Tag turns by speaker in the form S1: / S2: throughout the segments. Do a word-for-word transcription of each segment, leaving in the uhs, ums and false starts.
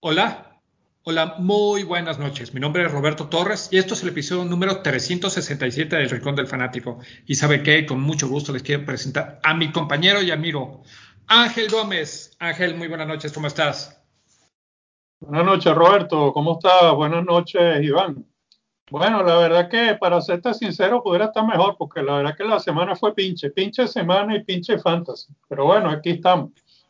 S1: Hola, hola, muy buenas noches. Mi nombre es Roberto Torres y esto es el episodio número trescientos sesenta y siete del Rincón del Fanático. Y sabe qué, con mucho gusto les quiero presentar a mi compañero y amigo Ángel Gómez. Ángel, muy buenas noches, ¿cómo estás?
S2: Buenas noches, Roberto. ¿Cómo estás? Buenas noches, Iván. Bueno, la verdad que para serte sincero, pudiera estar mejor, porque la verdad que la semana fue pinche, pinche semana y pinche fantasy. Pero bueno, aquí estamos.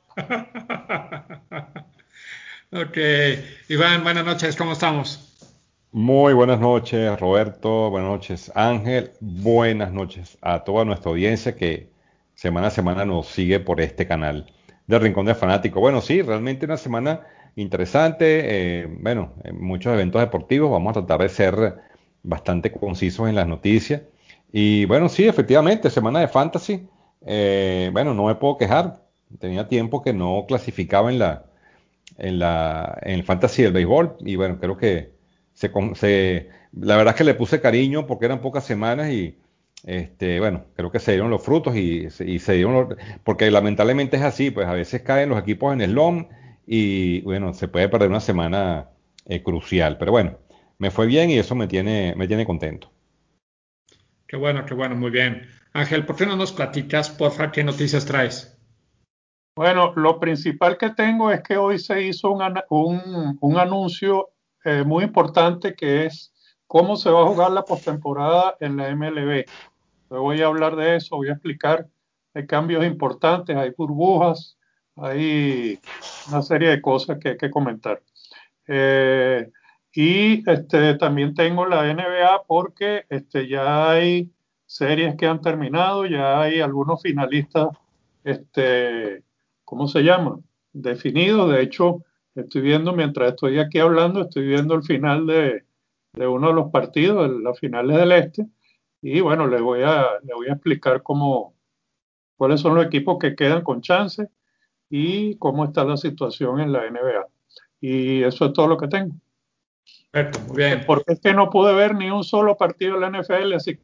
S1: Ok, Iván, buenas noches, ¿cómo estamos?
S3: Muy buenas noches, Roberto. Buenas noches, Ángel. Buenas noches a toda nuestra audiencia que semana a semana nos sigue por este canal de Rincón del Fanático. Bueno, sí, realmente una semana interesante. Eh, bueno, eh, muchos eventos deportivos. Vamos a tratar de ser bastante concisos en las noticias. Y bueno, sí, efectivamente, semana de fantasy. Eh, bueno, no me puedo quejar. Tenía tiempo que no clasificaba en la en la, en el fantasy del béisbol. Y bueno, creo que se, con- se- la verdad es que le puse cariño porque eran pocas semanas y este, bueno, creo que se dieron los frutos y, se- y se dieron los, porque lamentablemente es así, pues a veces caen los equipos en el slump y bueno, se puede perder una semana eh, crucial. Pero bueno, me fue bien y eso me tiene, me tiene contento.
S1: Qué bueno, qué bueno, muy bien. Ángel, ¿por qué no nos platicas, porfa, qué noticias traes?
S2: Bueno, lo principal que tengo es que hoy se hizo un, ana- un- un anuncio eh, muy importante que es cómo se va a jugar la postemporada en la M L B. Yo voy a hablar de eso, voy a explicar. Hay cambios importantes, hay burbujas, hay una serie de cosas que hay que comentar. Eh, y este, también tengo la N B A porque este, ya hay series que han terminado, ya hay algunos finalistas, este, ¿cómo se llama? Definidos. De hecho, estoy viendo, mientras estoy aquí hablando, estoy viendo el final de, de uno de los partidos, el- las finales del Este. Y bueno, les voy a, les voy a explicar cómo, cuáles son los equipos que quedan con chance y cómo está la situación en la N B A. Y eso es todo lo que tengo.
S1: Perfecto, muy
S2: Porque,
S1: bien.
S2: porque es que no pude ver ni un solo partido de la N F L, así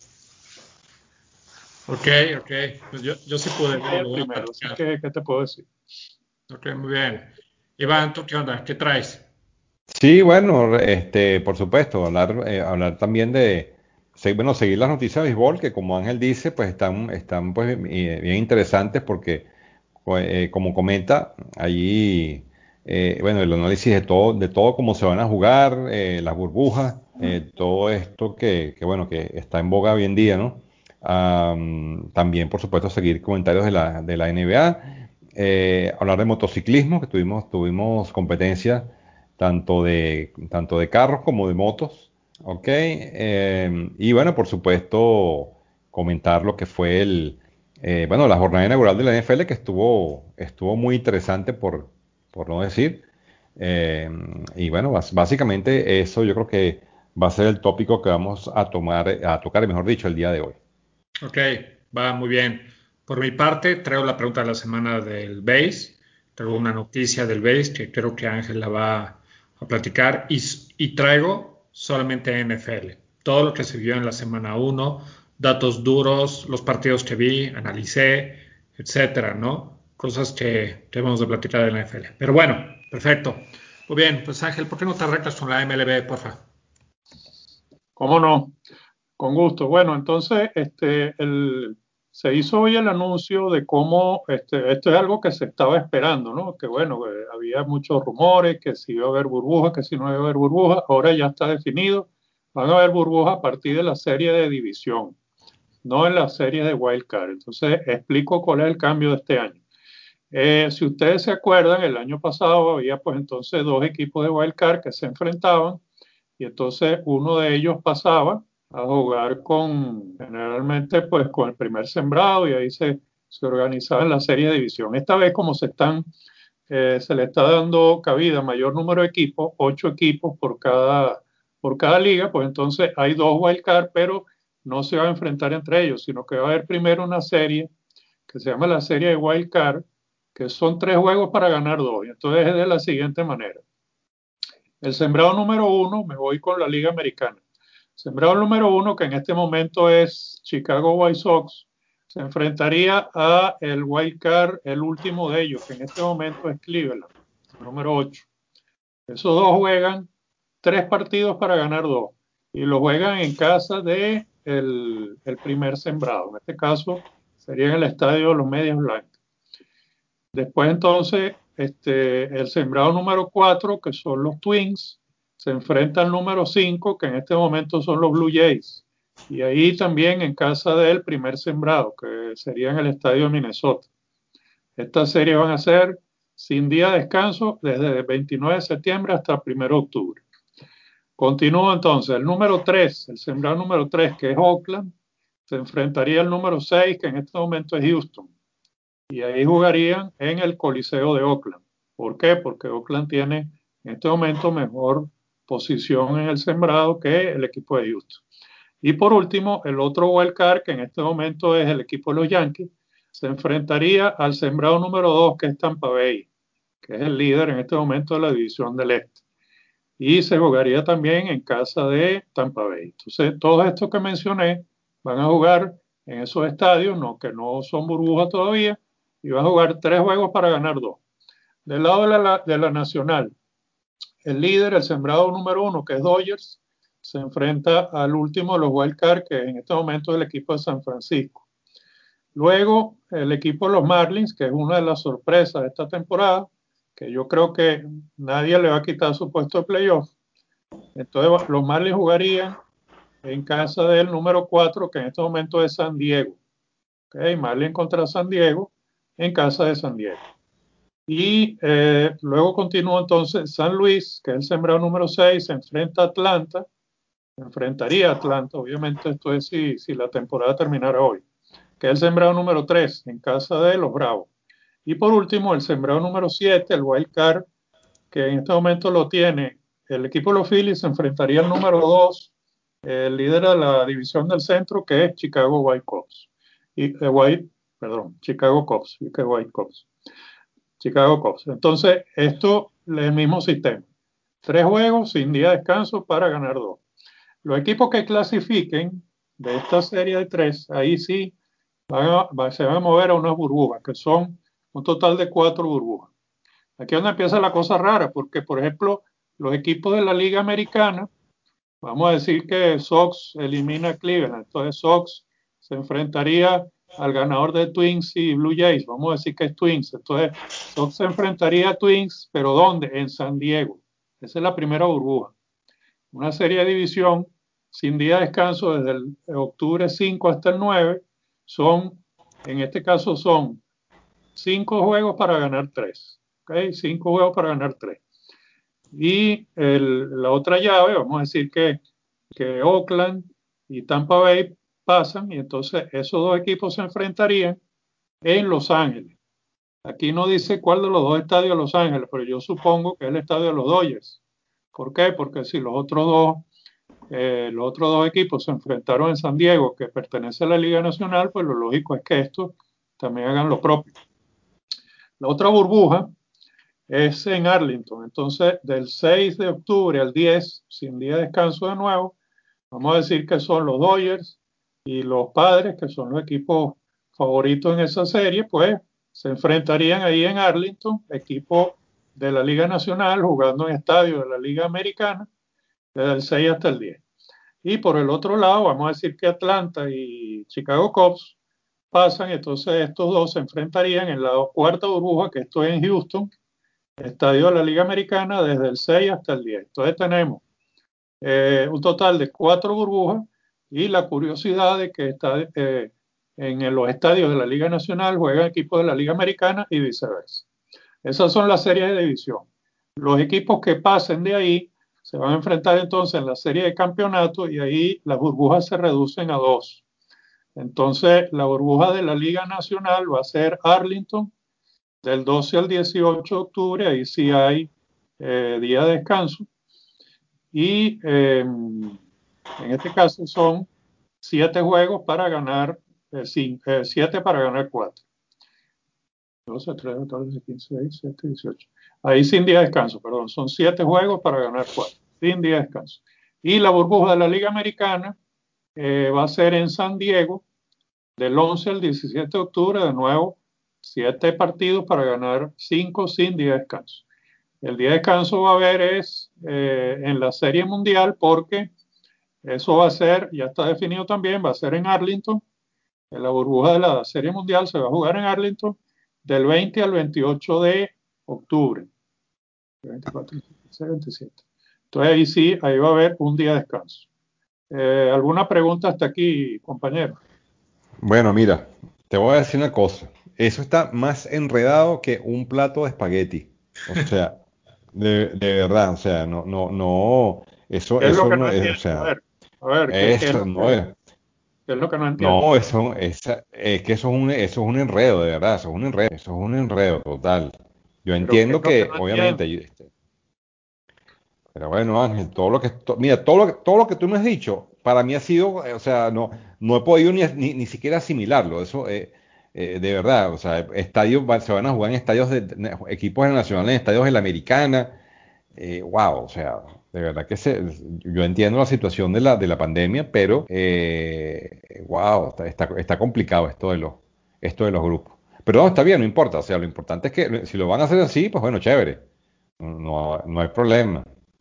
S1: Ok, ok. Pues yo, yo sí pude ver
S2: que
S1: y
S2: el
S1: lo voy a
S2: primero. Así
S1: platicar.
S2: que, ¿qué te puedo decir?
S1: Ok, muy bien. Iván, ¿tú qué onda? ¿Qué traes?
S3: Sí, bueno, este, por supuesto, hablar, eh, hablar también de, se- bueno, seguir las noticias de béisbol, que como Ángel dice, pues están, están pues, eh, bien interesantes porque, co- eh, como comenta, allí, eh, bueno, el análisis de todo, de todo cómo se van a jugar, eh, las burbujas, eh, todo esto que, que, bueno, que está en boga hoy en día, ¿no? Am, también, por supuesto, seguir comentarios de la, de la N B A, eh, hablar de motociclismo, que tuvimos, tuvimos competencia tanto de, tanto de carros como de motos, ¿ok? Eh, y bueno, por supuesto, comentar lo que fue el, eh, bueno, la jornada inaugural de la N F L que estuvo, estuvo muy interesante por, por no decir. Eh, y bueno, bas- básicamente eso yo creo que va a ser el tópico que vamos a tomar, a tocar, mejor dicho, el día de hoy.
S1: Ok, va muy bien. Por mi parte, traigo la pregunta de la semana del base. Traigo una noticia del base que creo que Ángel la va a platicar. Y, s- y traigo solamente N F L. Todo lo que se vio en la semana uno, datos duros, los partidos que vi, analicé, etcétera, ¿no? Cosas que debemos de platicar de la N F L. Pero bueno, perfecto. Muy bien, pues Ángel, ¿por qué no te arrancas con la M L B, porfa?
S2: ¿Cómo no? Con gusto. Bueno, entonces, este, el, se hizo hoy el anuncio de cómo, este, esto es algo que se estaba esperando, ¿no? Que bueno, que había muchos rumores, que si iba a haber burbujas, que si no iba a haber burbujas, ahora ya está definido. Van a haber burbujas a partir de la serie de división, no en la serie de wild card. Entonces, explico cuál es el cambio de este año. Eh, si ustedes se acuerdan, el año pasado había pues entonces dos equipos de wild card que se enfrentaban y entonces uno de ellos pasaba a jugar con, generalmente pues con el primer sembrado y ahí se, se organizaba en la serie de división. Esta vez como se están, eh, se le está dando cabida a mayor número de equipos, ocho equipos por cada, por cada liga, pues entonces hay dos wild card, pero no se va a enfrentar entre ellos, sino que va a haber primero una serie que se llama la serie de wild card, que son tres juegos para ganar dos. Y entonces es de la siguiente manera. El sembrado número uno, me voy con la Liga Americana. Sembrado número uno, que en este momento es Chicago White Sox, se enfrentaría a el wild card, el último de ellos, que en este momento es Cleveland, número ocho. Esos dos juegan tres partidos para ganar dos. Y lo juegan en casa de el, el primer sembrado. En este caso sería en el estadio de los Medias Blancas. Después entonces, este, el sembrado número cuatro, que son los Twins, se enfrenta al número cinco, que en este momento son los Blue Jays. Y ahí también en casa del primer sembrado, que sería en el estadio de Minnesota. Esta serie van a ser sin día de descanso desde el veintinueve de septiembre hasta el primero de octubre. Continúa entonces, el número tres, el sembrado número tres, que es Oakland, se enfrentaría al número seis, que en este momento es Houston. Y ahí jugarían en el Coliseo de Oakland. ¿Por qué? Porque Oakland tiene en este momento mejor posición en el sembrado que el equipo de Houston. Y por último, el otro wild card, que en este momento es el equipo de los Yankees, se enfrentaría al sembrado número dos, que es Tampa Bay, que es el líder en este momento de la división del Este. Y se jugaría también en casa de Tampa Bay. Entonces, todos estos que mencioné van a jugar en esos estadios, no, que no son burbujas todavía, y van a jugar tres juegos para ganar dos. Del lado de la, de la Nacional, el líder, el sembrado número uno, que es Dodgers, se enfrenta al último de los wild card, que en este momento es el equipo de San Francisco. Luego, el equipo de los Marlins, que es una de las sorpresas de esta temporada, que yo creo que nadie le va a quitar su puesto de playoff. Entonces, los Marlins jugarían en casa del número cuatro, que en este momento es San Diego. ¿Okay? Marlins contra San Diego, en casa de San Diego. Y eh, luego continúa entonces San Luis, que es el sembrado número seis, se enfrenta a Atlanta, se enfrentaría a Atlanta, obviamente esto es si, si la temporada terminara hoy, que es el sembrado número tres, en casa de los Bravos. Y por último, el sembrado número siete, el wild card, que en este momento lo tiene el equipo de los Phillies, se enfrentaría al número dos, el líder de la división del centro, que es Chicago White Cubs. Y, eh, White, perdón, Chicago Cubs, y que White Cubs. Chicago Cubs. Entonces, esto es el mismo sistema. Tres juegos sin día de descanso para ganar dos. Los equipos que clasifiquen de esta serie de tres, ahí sí van a, va, se van a mover a unas burbujas, que son un total de cuatro burbujas. Aquí es donde empieza la cosa rara, porque, por ejemplo, los equipos de la Liga Americana, vamos a decir que Sox elimina a Cleveland, entonces Sox se enfrentaría al ganador de Twins y Blue Jays, vamos a decir que es Twins, entonces Sox se enfrentaría a Twins, pero ¿dónde? En San Diego. Esa es la primera burbuja. Una serie de división sin día de descanso desde el octubre cinco hasta el nueve, son, en este caso son cinco juegos para ganar tres, ¿okay? Cinco juegos para ganar tres. Y el, la otra llave, vamos a decir que, que Oakland y Tampa Bay pasan, y entonces esos dos equipos se enfrentarían en Los Ángeles. Aquí no dice cuál de los dos estadios de Los Ángeles, pero yo supongo que es el estadio de los Dodgers. ¿Por qué? Porque si los otros dos, eh, los otros dos equipos se enfrentaron en San Diego, que pertenece a la Liga Nacional, pues lo lógico es que estos también hagan lo propio. La otra burbuja es en Arlington. Entonces, del seis de octubre al diez, sin día de descanso de nuevo, vamos a decir que son los Dodgers y los Padres, que son los equipos favoritos en esa serie, pues se enfrentarían ahí en Arlington, equipo de la Liga Nacional jugando en estadio de la Liga Americana, desde el seis hasta el diez. Y por el otro lado, vamos a decir que Atlanta y Chicago Cubs pasan, entonces estos dos se enfrentarían en la cuarta burbuja, que esto es en Houston, estadio de la Liga Americana, desde el seis hasta el diez. Entonces tenemos eh, un total de cuatro burbujas, y la curiosidad de que está, eh, en los estadios de la Liga Nacional juegan equipos de la Liga Americana y viceversa. Esas son las series de división. Los equipos que pasen de ahí se van a enfrentar entonces en la serie de campeonato, y ahí las burbujas se reducen a dos. Entonces, la burbuja de la Liga Nacional va a ser Arlington, del doce al dieciocho de octubre, ahí sí hay eh, día de descanso. Y eh, en este caso son siete juegos para ganar, eh, cinco, eh, siete para ganar cuatro. doce, trece, catorce, quince, diecisiete, dieciocho. Ahí sin día de descanso, perdón. Son siete juegos para ganar cuatro, sin día de descanso. Y la burbuja de la Liga Americana eh, va a ser en San Diego, del once al diecisiete de octubre, de nuevo, siete partidos para ganar cinco sin día de descanso. El día de descanso va a haber es eh, en la Serie Mundial porque eso va a ser, ya está definido también, va a ser en Arlington. En la burbuja de la Serie Mundial se va a jugar en Arlington del veinte al veintiocho de octubre. veinticuatro, veintiséis, veintisiete. Entonces ahí sí, ahí va a haber un día de descanso. Eh, ¿Alguna pregunta hasta aquí, compañero?
S3: Bueno, mira, te voy a decir una cosa. Eso está más enredado que un plato de espagueti. O sea, de, de verdad, o sea, no, no, no, eso,
S2: ¿Qué es lo
S3: eso
S2: que no
S3: no es, o
S2: entiende? A
S3: sea,
S2: ver, a ver, ¿qué, qué es
S3: eso
S2: lo
S3: no
S2: que,
S3: es,
S2: qué es lo que no entiende?
S3: no, eso, esa- es que eso es un, eso es un enredo, de verdad, eso es un enredo, eso es un enredo total. Yo
S2: Pero ¿qué es
S3: entiendo
S2: lo que
S3: que,
S2: no entiende?
S3: obviamente, yo- este, pero bueno, Ángel, todo lo que, to- mira, todo lo que, todo lo que tú me has dicho, para mí ha sido, eh, o sea, no, no he podido ni, ni, ni siquiera asimilarlo, eso, eh, eh, de verdad, o sea, estadios, va- se van a jugar en estadios de, de- equipos nacionales, en estadios de la Americana, eh, wow, o sea, de verdad que se, yo entiendo la situación de la, de la pandemia, pero, eh, wow, está, está, está complicado esto de los, esto de los grupos. Pero no, está bien, no importa, o sea, lo importante es que si lo van a hacer así, pues bueno, chévere, no, no hay problema.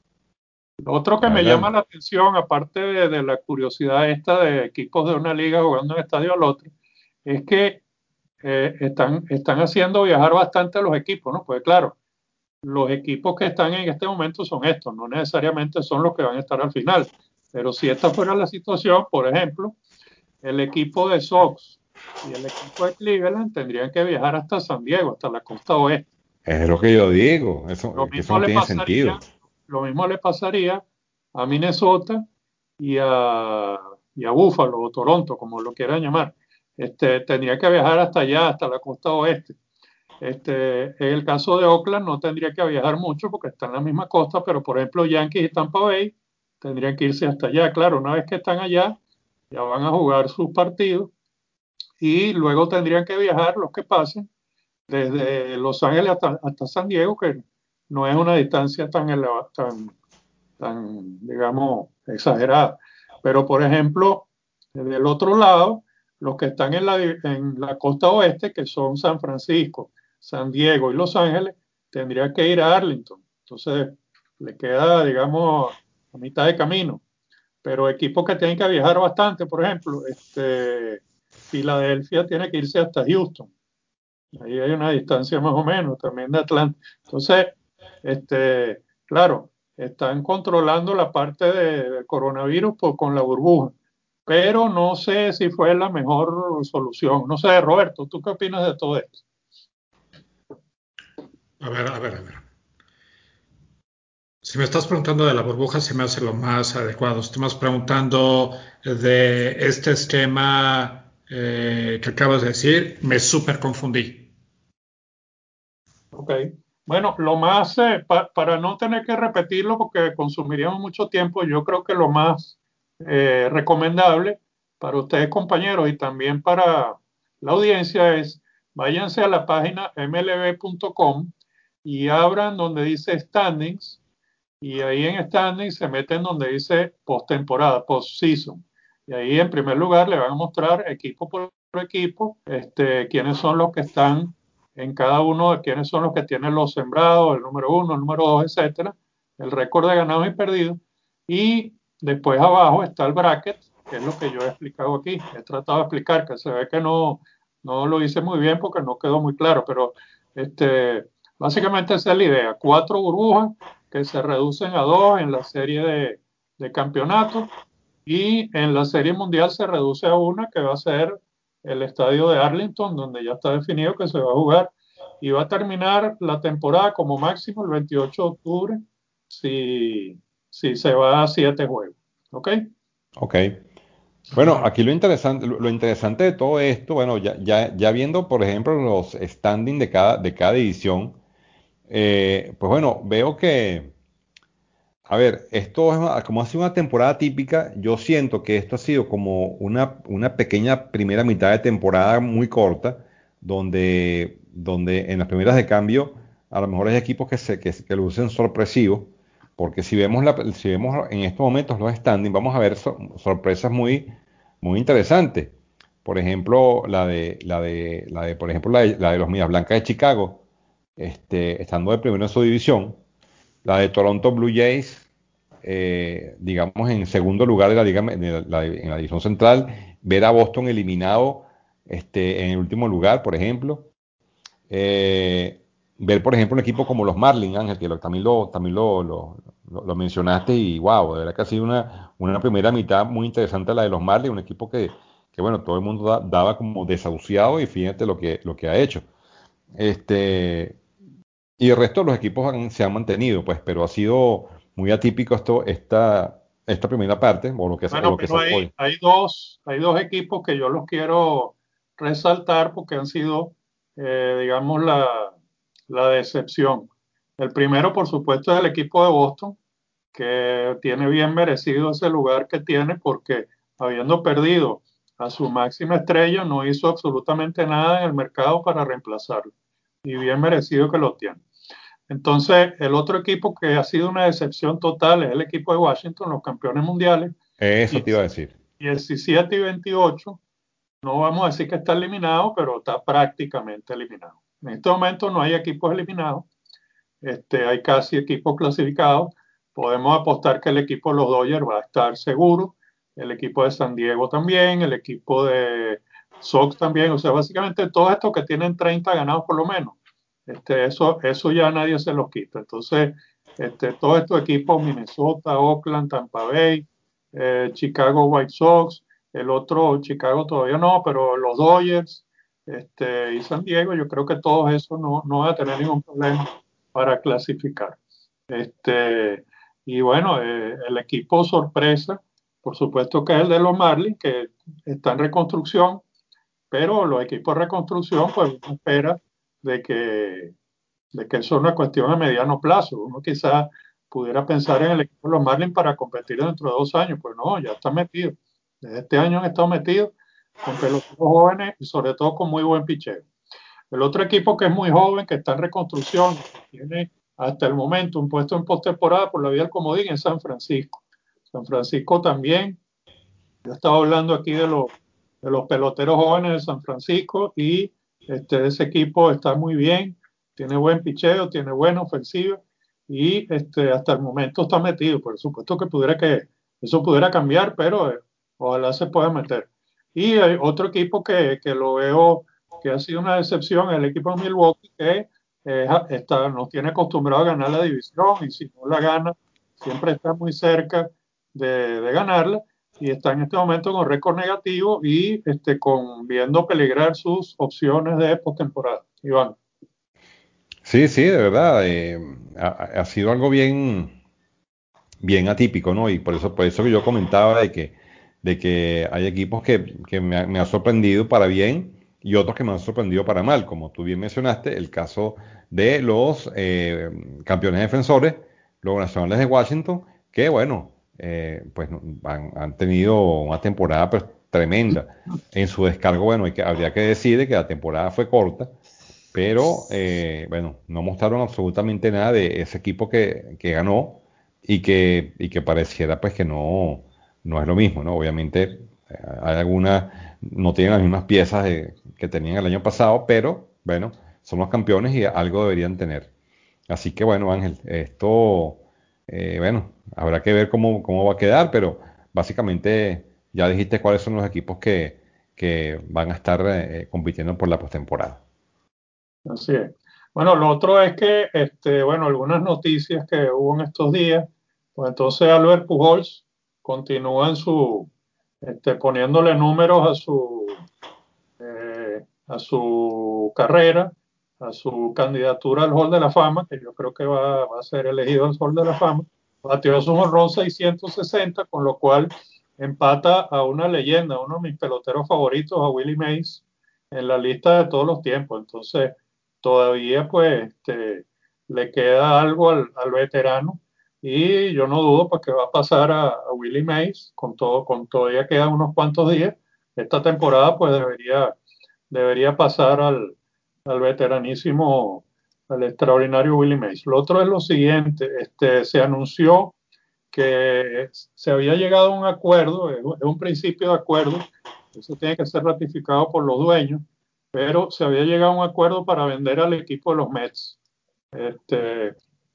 S2: Lo otro que me llama
S3: Adelante.
S2: la atención, aparte de, de la curiosidad esta de equipos de una liga jugando en estadio al otro, es que eh, están, están haciendo viajar bastante a los equipos, ¿no? Pues claro, los equipos que están en este momento son estos, no necesariamente son los que van a estar al final. Pero si esta fuera la situación, por ejemplo, el equipo de Sox y el equipo de Cleveland tendrían que viajar hasta San Diego, hasta la costa oeste.
S3: Es lo que yo digo, eso,
S2: Lo
S3: que eso
S2: mismo
S3: no
S2: le
S3: tiene
S2: pasaría,
S3: sentido.
S2: lo mismo le pasaría a Minnesota y a, y a Buffalo o Toronto, como lo quieran llamar. Este, tendría que viajar hasta allá, hasta la costa oeste. Este, en el caso de Oakland no tendría que viajar mucho porque está en la misma costa, pero por ejemplo Yankees y Tampa Bay tendrían que irse hasta allá. Claro, una vez que están allá, ya van a jugar sus partidos y luego tendrían que viajar los que pasen desde Los Ángeles hasta, hasta San Diego, que no es una distancia tan elevada, tan, tan, digamos, exagerada. Pero, por ejemplo, del otro lado, los que están en la, en la costa oeste, que son San Francisco, San Diego y Los Ángeles, tendrían que ir a Arlington. Entonces, le queda, digamos, a mitad de camino. Pero equipos que tienen que viajar bastante, por ejemplo, este, Filadelfia tiene que irse hasta Houston. Ahí hay una distancia más o menos también de Atlanta. Entonces, este, claro, están controlando la parte de- del coronavirus por- con la burbuja, pero no sé si fue la mejor solución. No sé, Roberto, ¿tú qué opinas de todo esto?
S1: A ver, a ver, a ver. Si me estás preguntando de la burbuja, se me hace lo más adecuado. Si me estás preguntando de este esquema eh, que acabas de decir, me súper confundí.
S2: Ok. Bueno, lo más, eh, pa- para no tener que repetirlo porque consumiríamos mucho tiempo, yo creo que lo más eh, recomendable para ustedes, compañeros, y también para la audiencia es váyanse a la página m l b punto com y abran donde dice standings y ahí en standings se meten donde dice postemporada, post-season. Y ahí en primer lugar le van a mostrar equipo por equipo, este, quiénes son los que están en cada uno, de quiénes son los que tienen los sembrados, el número uno, el número dos, etcétera, el récord de ganados y perdidos. Y después abajo está el bracket, que es lo que yo he explicado aquí. He tratado de explicar, que se ve que no, no lo hice muy bien porque no quedó muy claro, pero este, básicamente esa es la idea. Cuatro burbujas que se reducen a dos en la serie de, de campeonato y en la serie mundial se reduce a una que va a ser el estadio de Arlington, donde ya está definido que se va a jugar y va a terminar la temporada como máximo el veintiocho de octubre si, si se va a siete juegos. ¿Ok?
S3: Ok. Bueno,
S1: Ajá.
S3: aquí lo interesante, lo, lo interesante de todo esto, bueno, ya, ya, ya viendo, por ejemplo, los standings de cada, de cada división, eh, pues bueno, veo que, a ver, esto es una- como ha sido una temporada típica, yo siento que esto ha sido como una, una pequeña primera mitad de temporada muy corta, donde, donde en las primeras de cambio, a lo mejor hay equipos que, se, que, que lo usen sorpresivo, porque si vemos, la, si vemos en estos momentos los standings, vamos a ver sor- sorpresas muy, muy interesantes. Por ejemplo, la de, la de, la de, por ejemplo, la de, la de los Medias Blancas de Chicago, este, estando de primero en su división. la de Toronto Blue Jays, eh, digamos, en segundo lugar de la liga, de la- en la división central, ver a Boston eliminado este, en el último lugar, por ejemplo. Eh, Ver, por ejemplo, un equipo como los Marlins, Ángel, que lo- también, lo, también lo, lo- lo- lo mencionaste y wow, de verdad que ha sido una, una primera mitad muy interesante la de los Marlins, un equipo que, que bueno, todo el mundo da- daba como desahuciado y fíjate lo que, lo que ha hecho. Este, y el resto de los equipos han- se han mantenido, pues, pero ha sido muy atípico esto, esta, esta primera parte, o lo que, o
S2: Bueno,
S3: lo que
S2: pero
S3: salió
S2: hay,
S3: hoy.
S2: hay dos, hay dos equipos que yo los quiero resaltar porque han sido, eh, digamos, la, la decepción. El primero, por supuesto, es el equipo de Boston, que tiene bien merecido ese lugar que tiene porque habiendo perdido a su máxima estrella, no hizo absolutamente nada en el mercado para reemplazarlo. Y bien merecido que lo tiene. Entonces, el otro equipo que ha sido una decepción total es el equipo de Washington, los campeones mundiales,
S3: Eso
S2: y
S3: te iba a decir.
S2: diecisiete y veintiocho, no vamos a decir que está eliminado, pero está prácticamente eliminado. En este momento no hay equipos eliminados, este, hay casi equipos clasificados. Podemos apostar que el equipo de los Dodgers va a estar seguro, el equipo de San Diego también, el equipo de Sox también, o sea, básicamente todos estos que tienen treinta ganados por lo menos, este, eso, eso ya nadie se los quita. Entonces, este, todos estos equipos, Minnesota, Oakland, Tampa Bay, eh, Chicago White Sox, el otro Chicago todavía no, pero los Dodgers este, y San Diego, yo creo que todos esos no, no van a tener ningún problema para clasificar. Este, y bueno, eh, el equipo sorpresa, por supuesto que es el de los Marlins, que está en reconstrucción, pero los equipos de reconstrucción, pues uno espera de que, de que eso es una cuestión a mediano plazo. Uno quizás pudiera pensar en el equipo de los Marlins para competir dentro de dos años, pues no, ya está metido. Desde este año han estado metidos con peloteros jóvenes y sobre todo con muy buen picheo. El otro equipo que es muy joven, que está en reconstrucción, que tiene hasta el momento un puesto en postemporada por la vía del comodín, es San Francisco. San Francisco también, yo estaba hablando aquí de los, de los peloteros jóvenes de San Francisco y este, ese equipo está muy bien, tiene buen picheo, tiene buena ofensiva y este, hasta el momento está metido. Por supuesto que pudiera que eso pudiera cambiar, pero eh, ojalá se pueda meter. Y hay otro equipo que, que lo veo que ha sido una decepción, el equipo de Milwaukee, que eh, está, nos tiene acostumbrado a ganar la división y si no la gana, siempre está muy cerca de, de ganarla y está en este momento con récord negativo y este, con, viendo peligrar sus opciones de postemporada. Iván.
S3: Sí, sí, de verdad, eh, ha, ha sido algo bien, bien atípico, ¿no? Y por eso, por eso que yo comentaba de que, de que hay equipos que, que me, ha, me ha sorprendido para bien y otros que me han sorprendido para mal, como tú bien mencionaste, el caso de los eh, campeones defensores, los nacionales de Washington, que bueno, eh, pues han, han tenido una temporada pues, tremenda. En su descargo, bueno, hay que, habría que decir que la temporada fue corta, pero eh, bueno, no mostraron absolutamente nada de ese equipo que, que ganó y que, y que pareciera pues que no, no es lo mismo, ¿no? Obviamente eh, hay algunas, no tienen las mismas piezas de- que tenían el año pasado, pero bueno, son los campeones y algo deberían tener. Así que bueno, Ángel, esto, eh, bueno, habrá que ver cómo, cómo va a quedar, pero básicamente ya dijiste cuáles son los equipos que, que van a estar eh, compitiendo por la postemporada.
S2: Así es. Bueno, lo otro es que, este, bueno, algunas noticias que hubo en estos días, pues entonces Albert Pujols continúa en su, este, poniéndole números a su, eh, a su carrera, a su candidatura al Hall de la Fama, que yo creo que va, va a ser elegido al Hall de la Fama. Batió su jonrón seiscientos sesenta, con lo cual empata a una leyenda, uno de mis peloteros favoritos, a Willie Mays, en la lista de todos los tiempos. Entonces, todavía pues este, le queda algo al, al veterano y yo no dudo pues, que va a pasar a, a Willie Mays, con todo, con todavía quedan unos cuantos días. Esta temporada pues debería, debería pasar al, al veteranísimo, al extraordinario Willie Mays. Lo otro es lo siguiente, este, se anunció que se había llegado a un acuerdo, es un principio de acuerdo, eso tiene que ser ratificado por los dueños, pero se había llegado a un acuerdo para vender al equipo de los Mets. Este,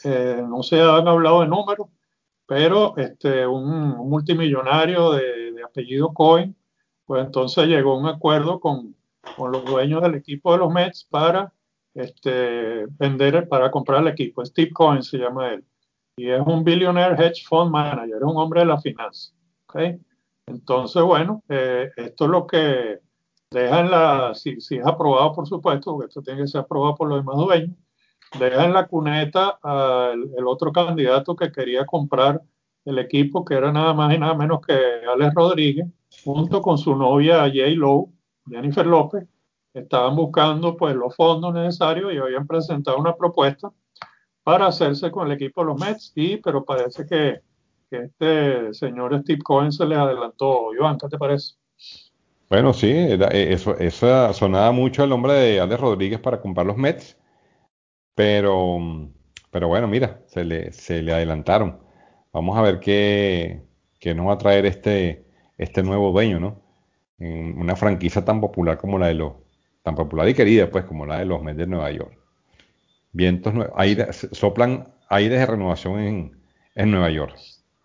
S2: eh, no se han hablado de números, pero este, un, un multimillonario de, de apellido Cohen, pues entonces llegó a un acuerdo con, con los dueños del equipo de los Mets para este, vender, para comprar el equipo. Steve Cohen se llama él. Y es un billionaire hedge fund manager, es un hombre de la finanza. ¿Okay? Entonces, bueno, eh, esto es lo que deja en la, si, si es aprobado, por supuesto, porque esto tiene que ser aprobado por los demás dueños, deja en la cuneta al el otro candidato que quería comprar el equipo, que era nada más y nada menos que Alex Rodríguez, junto con su novia J. Lo, Jennifer López, estaban buscando pues los fondos necesarios y habían presentado una propuesta para hacerse con el equipo de los Mets, y, pero parece que, que este señor Steve Cohen se les adelantó. Iván, ¿qué te parece?
S3: Bueno, sí, era- eh, eso, eso sonaba mucho el nombre de Alex Rodríguez para comprar los Mets, pero, pero bueno, mira, se le, se le adelantaron. Vamos a ver qué, qué nos va a traer este, este nuevo dueño, ¿no? En una franquicia tan popular como la de los, tan popular y querida, pues, como la de los Mets de Nueva York. Vientos, nue- aire- soplan aires de renovación en, en Nueva York.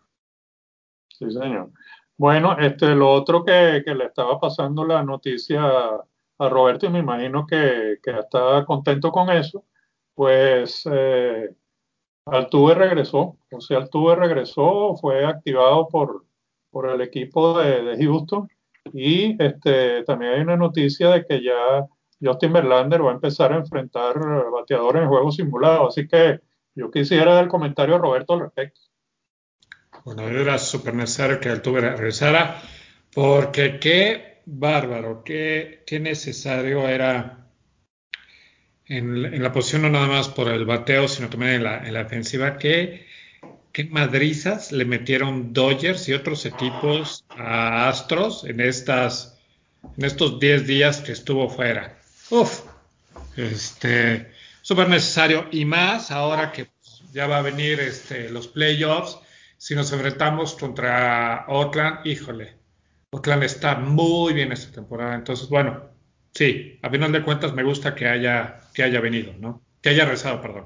S2: Sí, señor. Bueno, este, lo otro que, que le estaba pasando la noticia a, a Roberto, y me imagino que, que está contento con eso, pues eh, Altuve regresó. O sea, Altuve regresó, fue activado por, por el equipo de, de Houston, y este, también hay una noticia de que ya Justin Verlander va a empezar a enfrentar bateadores en juegos simulados. Así que yo quisiera el comentario de Roberto al respecto.
S1: Bueno, era súper necesario que Altuve regresara, porque qué bárbaro, qué, qué necesario era en, en la posición, no nada más por el bateo, sino también en la, en la defensiva, que qué madrizas le metieron Dodgers y otros equipos a Astros en estas, en estos diez días que estuvo fuera. Uf, este, súper necesario, y más ahora que pues, ya va a venir este, los playoffs. Si nos enfrentamos contra Oakland, híjole, Oakland está muy bien esta temporada. Entonces, bueno, sí, a final de cuentas me gusta que haya, que haya venido, ¿no? Que haya rezado, perdón.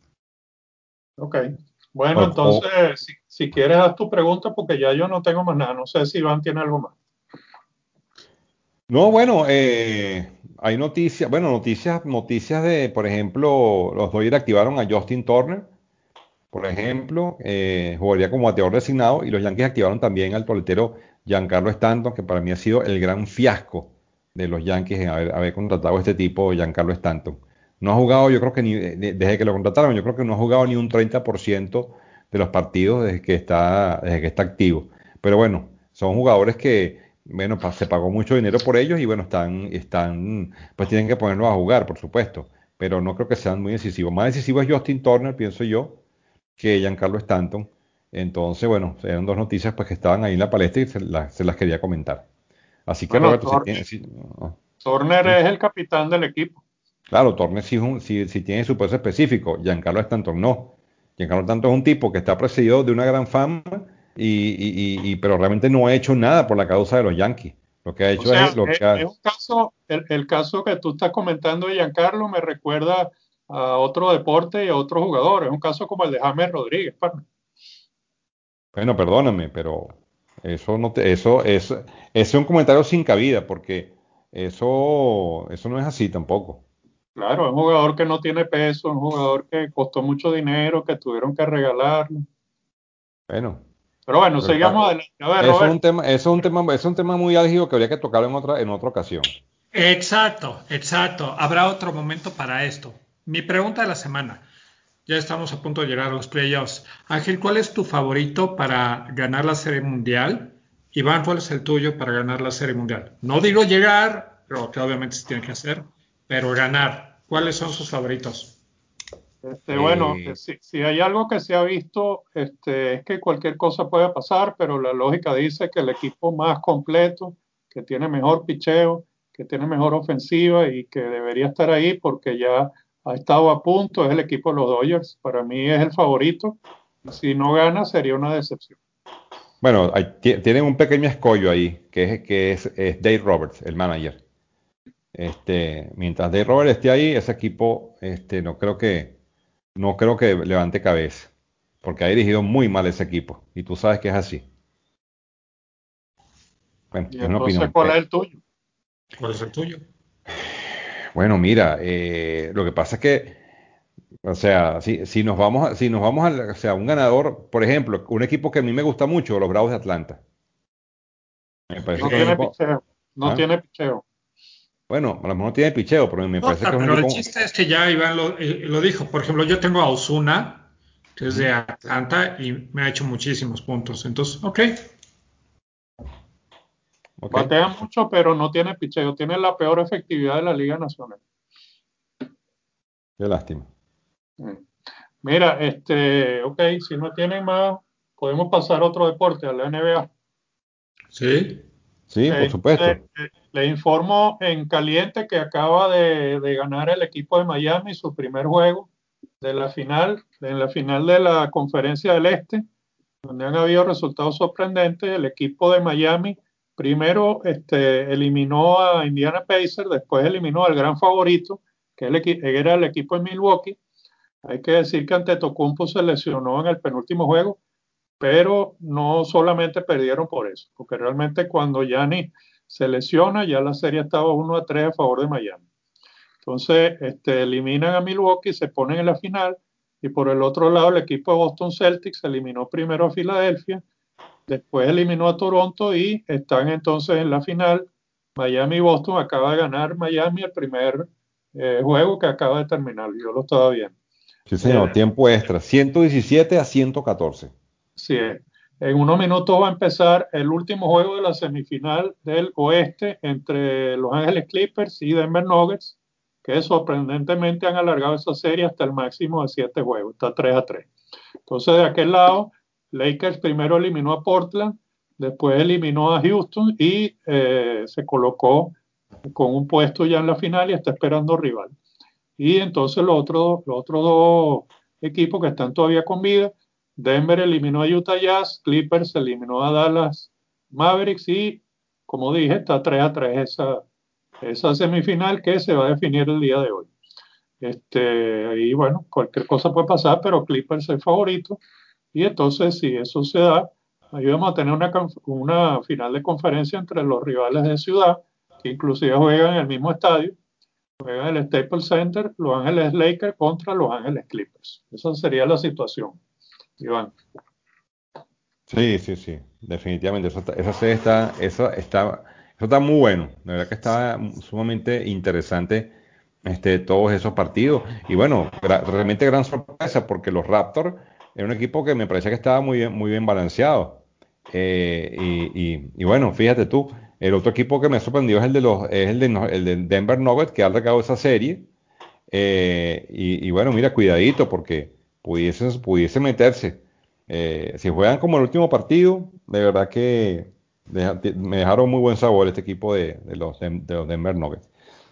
S2: Ok. Bueno,
S3: O- o-
S2: entonces, si, si quieres, haz tu pregunta porque ya yo no tengo más nada. No sé si Iván tiene algo más.
S3: no, bueno, eh, hay noticias, bueno, noticias, noticias de, por ejemplo, los Dodgers activaron a Justin Turner, por ejemplo, eh, jugaría como bateador designado, y los Yankees activaron también al toletero Giancarlo Stanton, que para mí ha sido el gran fiasco de los Yankees en haber, haber contratado a este tipo, Giancarlo Stanton. No ha jugado, yo creo que ni, de- desde que lo contrataron, yo creo que no ha jugado ni un treinta por ciento de los partidos desde que está, desde que está activo. Pero bueno, son jugadores que, bueno, pa- se pagó mucho dinero por ellos y bueno, están, están, pues tienen que ponerlos a jugar, por supuesto. Pero no creo que sean muy decisivos. Más decisivo es Justin Turner, pienso yo, que Giancarlo Stanton. Entonces, bueno, eran dos noticias pues que estaban ahí en la palestra y se, la- se las quería comentar. Así que
S2: Bueno,
S3: Roberto, si
S2: Tor-
S3: tiene, si- no,
S2: Turner
S3: sí,
S2: es el capitán del equipo.
S3: claro, Turner sí, es un- sí- sí tiene su peso específico, Giancarlo Stanton no. Giancarlo Stanton es un tipo que está precedido de una gran fama, y, y- y- y- pero realmente no ha hecho nada por la causa de los Yankees. Lo que ha
S2: O
S3: hecho
S2: sea,
S3: es lo
S2: es,
S3: que ha,
S2: es un caso, el, el caso que tú estás comentando de Giancarlo me recuerda a otro deporte y a otro jugador. Es un caso como el de James Rodríguez, pana.
S3: bueno, perdóname, pero eso no te, eso es, ese es un comentario sin cabida, porque eso, eso no es así tampoco.
S2: Claro, es un jugador que no tiene peso, es un jugador que costó mucho dinero, que tuvieron que regalarlo.
S3: Bueno.
S2: Pero bueno,
S3: Pero está-
S2: sigamos adelante. A ver,
S3: eso es un
S2: Roberto.
S3: tema, eso es un tema, eso es un tema muy álgido que habría que tocarlo en otra, en otra ocasión.
S1: Exacto, exacto. Habrá otro momento para esto. Mi pregunta de la semana. Ya estamos a punto de llegar a los playoffs. Ángel, ¿cuál es tu favorito para ganar la Serie Mundial? Iván, ¿cuál es el tuyo para ganar la Serie Mundial? No digo llegar, pero que obviamente se tiene que hacer, pero ganar. ¿Cuáles son sus favoritos?
S2: Este, bueno, eh,
S3: Eh,
S2: si, si hay algo que se ha visto, este, es que cualquier cosa puede pasar, pero la lógica dice que el equipo más completo, que tiene mejor picheo, que tiene mejor ofensiva y que debería estar ahí porque ya ha estado a punto, es el equipo de los Dodgers. Para mí es el favorito. Y si no gana, sería una decepción.
S3: bueno, hay- ti- tienen un pequeño escollo ahí, que es, que es, es Dave Roberts, el manager. Este, mientras Dave Roberts esté ahí, ese equipo, este, no creo que, no creo que levante cabeza, porque ha dirigido muy mal ese equipo, y tú sabes que es así. Bueno,
S2: Y
S3: es una
S2: entonces,
S3: opinión.
S2: ¿cuál es
S3: Eh,
S2: el tuyo?
S1: ¿Cuál es el tuyo?
S3: bueno, mira, eh, lo que pasa es que, o sea, si, si nos vamos a, si nos vamos a, o sea, un ganador, por ejemplo, un equipo que a mí me gusta mucho, los Bravos de Atlanta. Me parece
S2: No
S3: que es un
S2: tiene
S3: equipo,
S2: picheo, no
S3: ¿ah?
S2: tiene picheo.
S3: Bueno, a lo mejor no tiene picheo, pero me
S1: No
S3: parece que
S1: importa,
S3: es un
S1: pero el
S3: equipo.
S1: chiste es que ya Iván lo, eh, lo dijo. Por ejemplo, yo tengo a Osuna, que es
S3: Ujú.
S1: de Atlanta, y me ha hecho muchísimos puntos. Entonces, ok,
S3: Ok,
S2: Batea
S3: perfecto.
S2: mucho, pero no tiene picheo. Tiene la peor efectividad de la Liga Nacional.
S3: Qué lástima.
S2: Mm. Mira, este, ok, si no tienen más, podemos pasar a otro deporte, a la N B A.
S1: sí,
S2: Ok,
S3: Sí, por
S2: entonces,
S3: supuesto.
S2: eh, le informo en caliente que acaba de, de ganar el equipo de Miami su primer juego de la final, en la final de la Conferencia del Este, donde han habido resultados sorprendentes. El equipo de Miami primero este, eliminó a Indiana Pacers, después eliminó al gran favorito, que el equi- era el equipo de Milwaukee. Hay que decir que Antetokounmpo se lesionó en el penúltimo juego, pero no solamente perdieron por eso, porque realmente cuando Giannis se lesiona, ya la serie estaba uno a tres a favor de Miami. Entonces, este, eliminan a Milwaukee, se ponen en la final, y por el otro lado, el equipo de Boston Celtics eliminó primero a Filadelfia, después eliminó a Toronto y están entonces en la final. Miami y Boston acaba de ganar Miami el primer eh, juego que acaba de terminar, yo lo estaba viendo.
S3: Sí,
S2: Eh,
S3: señor. Tiempo extra. ciento diecisiete a ciento catorce.
S2: Sí, en unos minutos va a empezar el último juego de la semifinal del oeste entre Los Ángeles Clippers y Denver Nuggets, que sorprendentemente han alargado esa serie hasta el máximo de siete juegos, está tres a tres. Entonces, de aquel lado, Lakers primero eliminó a Portland, después eliminó a Houston y eh, se colocó con un puesto ya en la final y está esperando rival. Y entonces los otros, los otros dos equipos que están todavía con vida, Denver eliminó a Utah Jazz, Clippers eliminó a Dallas Mavericks y, como dije, está tres a tres esa, esa semifinal que se va a definir el día de hoy. Este, y bueno, cualquier cosa puede pasar, pero Clippers es el favorito. Y entonces, si eso se da, ahí vamos a tener una, una final de conferencia entre los rivales de ciudad, que inclusive juegan en el mismo estadio. Juega en el Staples Center, Los Ángeles Lakers contra Los Ángeles Clippers. Esa sería la situación, Iván.
S3: Sí, sí, sí. Definitivamente. Eso está, esa serie está, eso está, eso está muy bueno. La verdad que está sumamente interesante este, todos esos partidos. Y bueno, gra- realmente gran sorpresa porque los Raptors era un equipo que me parecía que estaba muy bien, muy bien balanceado. Eh, y, y- y bueno, fíjate tú, el otro equipo que me sorprendió es el de los, es el de, no- el de Denver Nuggets que ha alargado esa serie. Eh, y, y bueno, mira, cuidadito porque pudiese, pudiese meterse. Eh, si juegan como el último partido, de verdad que deja- te- me dejaron muy buen sabor este equipo de, de los, de, de los Denver Nuggets.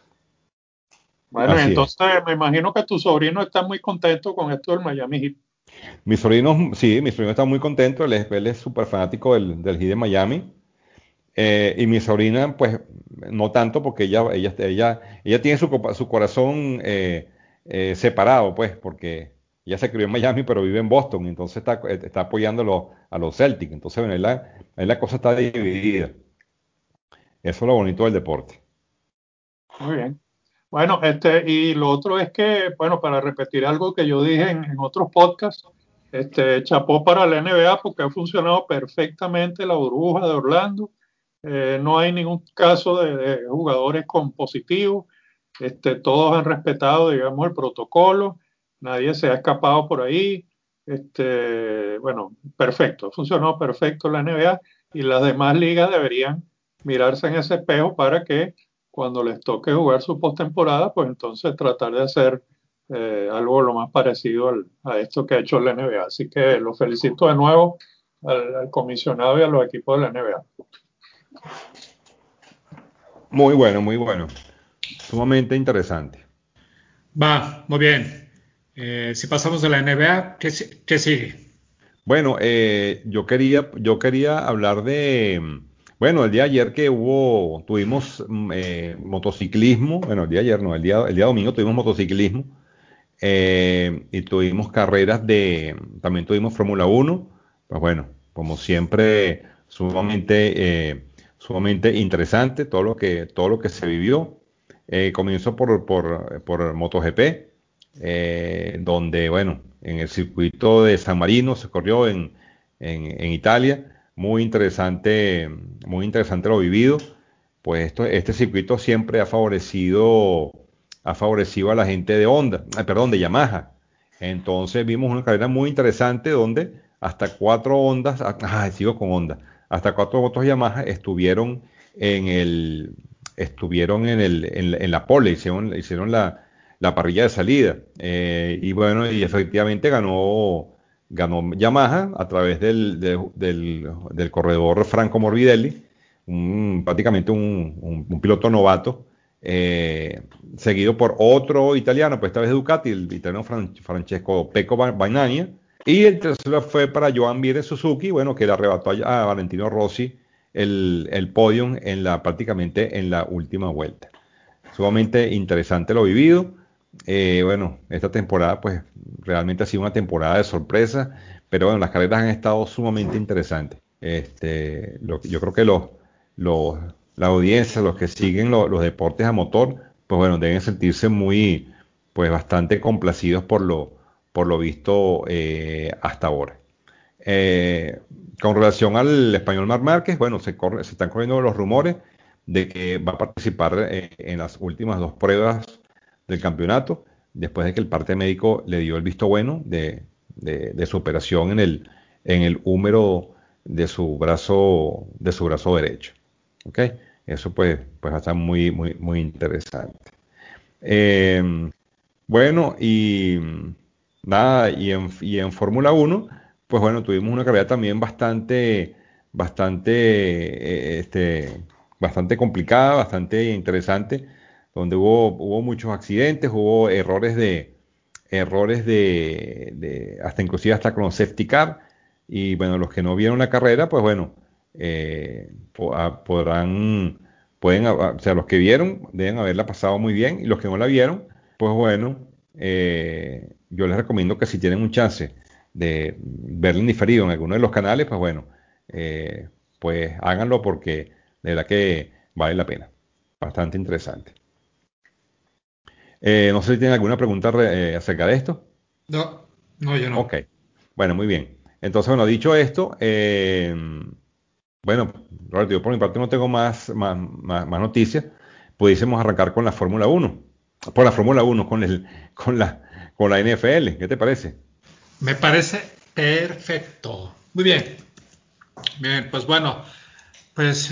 S2: Bueno, y
S3: Así es.
S2: entonces me imagino que tu sobrino está muy contento con esto del Miami Heat.
S3: Mi sobrino, sí, mi sobrino está muy contento, él es, él es súper fanático del, del Heat de Miami. Eh, y mi sobrina, pues, no tanto porque ella, ella, ella, ella tiene su, copa- su corazón eh, eh, separado, pues, porque ella se crió en Miami, pero vive en Boston, entonces está, está apoyando a los, a los Celtics. Entonces, bueno, ahí la, ahí la cosa está dividida. Eso es lo bonito del deporte.
S2: Muy bien. Bueno, este, y lo otro es que, bueno, para repetir algo que yo dije en, en otros podcasts, este, chapó para la N B A porque ha funcionado perfectamente la burbuja de Orlando. Eh, no hay ningún caso de, de jugadores con positivo. Este, todos han respetado, digamos, el protocolo. Nadie se ha escapado por ahí. Este, bueno, perfecto. Ha funcionado perfecto la N B A y las demás ligas deberían mirarse en ese espejo para que cuando les toque jugar su postemporada, pues entonces tratar de hacer eh, algo lo más parecido al- a esto que ha hecho la N B A. Así que los felicito de nuevo al, al comisionado y a los equipos de la N B A.
S3: Muy bueno, muy bueno. Sumamente interesante.
S1: va, muy bien. Eh, si pasamos de la N B A, ¿qué, si- qué sigue?
S3: Bueno, eh, yo quería, yo quería hablar de, mm, bueno, el día de ayer que hubo, tuvimos mm, eh, motociclismo, bueno, el día de ayer no, el día, el día domingo tuvimos motociclismo. eh, y tuvimos carreras de, también tuvimos Fórmula Uno. Pues bueno, como siempre, sumamente, eh, sumamente interesante todo lo que, todo lo que se vivió. Eh, comenzó por, por, por MotoGP, eh, donde, bueno, en el circuito de San Marino se corrió en, en, en Italia. Muy interesante, muy interesante lo vivido. Pues esto, este circuito siempre ha favorecido, ha favorecido a la gente de Honda, ah, perdón, de Yamaha. Entonces vimos una carrera muy interesante donde hasta cuatro Hondas, ah, ah, sigo con Honda, hasta cuatro motos Yamaha estuvieron en el, estuvieron en el, en, la en la pole, hicieron, hicieron la, la parrilla de salida. Eh, y bueno, y efectivamente ganó, ganó Yamaha a través del, de- del, del corredor Franco Morbidelli, un- prácticamente un, un- un piloto novato, eh, seguido por otro italiano, pues esta vez Ducati, el italiano Fran- Francesco Pecco Ba- Bagnaia, y el tercero fue para Joan Mir de Suzuki, bueno, que le arrebató a, a Valentino Rossi el, el podium en la, prácticamente en la última vuelta. Sumamente interesante lo vivido. Eh, bueno, esta temporada pues realmente ha sido una temporada de sorpresa, pero bueno, las carreras han estado sumamente interesantes. Este, lo, yo creo que los, los, la audiencia, los que siguen lo- los deportes a motor, pues bueno, deben sentirse muy, pues bastante complacidos por lo, por lo visto eh, hasta ahora. Eh, con relación al español Marc Márquez, bueno, se, corre- se están corriendo los rumores de que va a participar eh, en las últimas dos pruebas del campeonato, después de que el parte médico le dio el visto bueno de, de, de su operación en el, en el húmero de su brazo, de su brazo derecho. ¿Ok? Eso pues, pues va a estar muy, muy, muy interesante. Eh, bueno, y mm, nada, y en, y en Fórmula Uno, pues bueno, tuvimos una carrera también bastante, bastante, eh, este, bastante complicada, bastante interesante, donde hubo, hubo muchos accidentes, hubo errores de, errores de, de- hasta inclusive hasta con los safety car, y bueno, los que no vieron la carrera, pues bueno, eh, po- ah, podrán, pueden, ah, o sea, los que vieron deben haberla pasado muy bien, y los que no la vieron, pues bueno, eh, yo les recomiendo que si tienen un chance de verlo en diferido en alguno de los canales, pues bueno, eh, pues háganlo porque de verdad que vale la pena. Bastante interesante. Eh, no sé si tienen alguna pregunta re- eh, acerca de esto.
S1: No, no, yo
S3: Ok,
S1: no.
S3: bueno, muy bien. Entonces, bueno, dicho esto, eh, bueno, Roberto, yo por mi parte no tengo más, más, más, más noticias. Pudiésemos arrancar con la Fórmula Uno, por la Fórmula Uno, con el, con la, con la N F L. ¿Qué te parece?
S1: Me parece perfecto. Muy bien. Bien, pues bueno, pues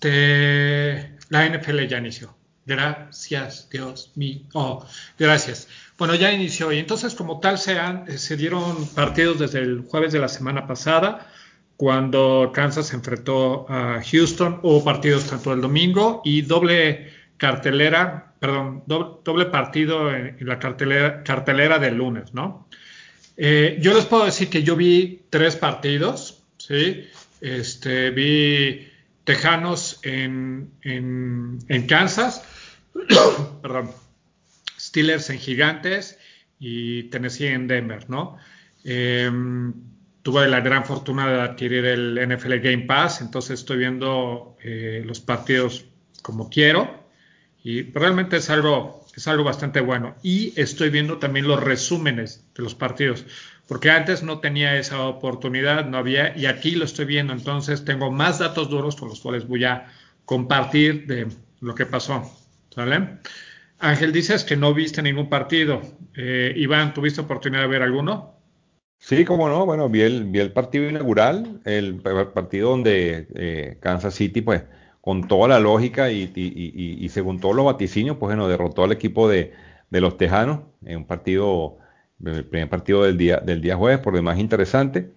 S1: este, la N F L ya inició. Gracias, Dios mío. Oh, gracias. Bueno, ya inició y entonces como tal se, han- se dieron partidos desde el jueves de la semana pasada, cuando Kansas se enfrentó a Houston. Hubo partidos tanto el domingo y doble cartelera, perdón, doble, doble partido en, en la cartelera, cartelera del lunes, ¿no? Eh, yo les puedo decir que yo vi tres partidos, ¿sí? Este, vi Tejanos en, en, en Kansas, perdón, Steelers en Gigantes y Tennessee en Denver, ¿no? Eh, tuve la gran fortuna de adquirir el N F L Game Pass, entonces estoy viendo eh, los partidos como quiero y realmente es algo, es algo bastante bueno. Y estoy viendo también los resúmenes de los partidos, porque antes no tenía esa oportunidad, no había, y aquí lo estoy viendo, entonces tengo más datos duros con los cuales voy a compartir de lo que pasó. ¿Sale? Ángel, dices que no viste ningún partido. Eh, Iván, ¿tuviste oportunidad de ver alguno?
S3: Sí, cómo no. Bueno, vi el, vi el partido inaugural, el, pa- partido donde eh, Kansas City, pues, con toda la lógica y, y- y- y según todos los vaticinios, pues, bueno, derrotó al equipo de, de los Tejanos en un partido, el primer partido del día, del día jueves, por demás interesante.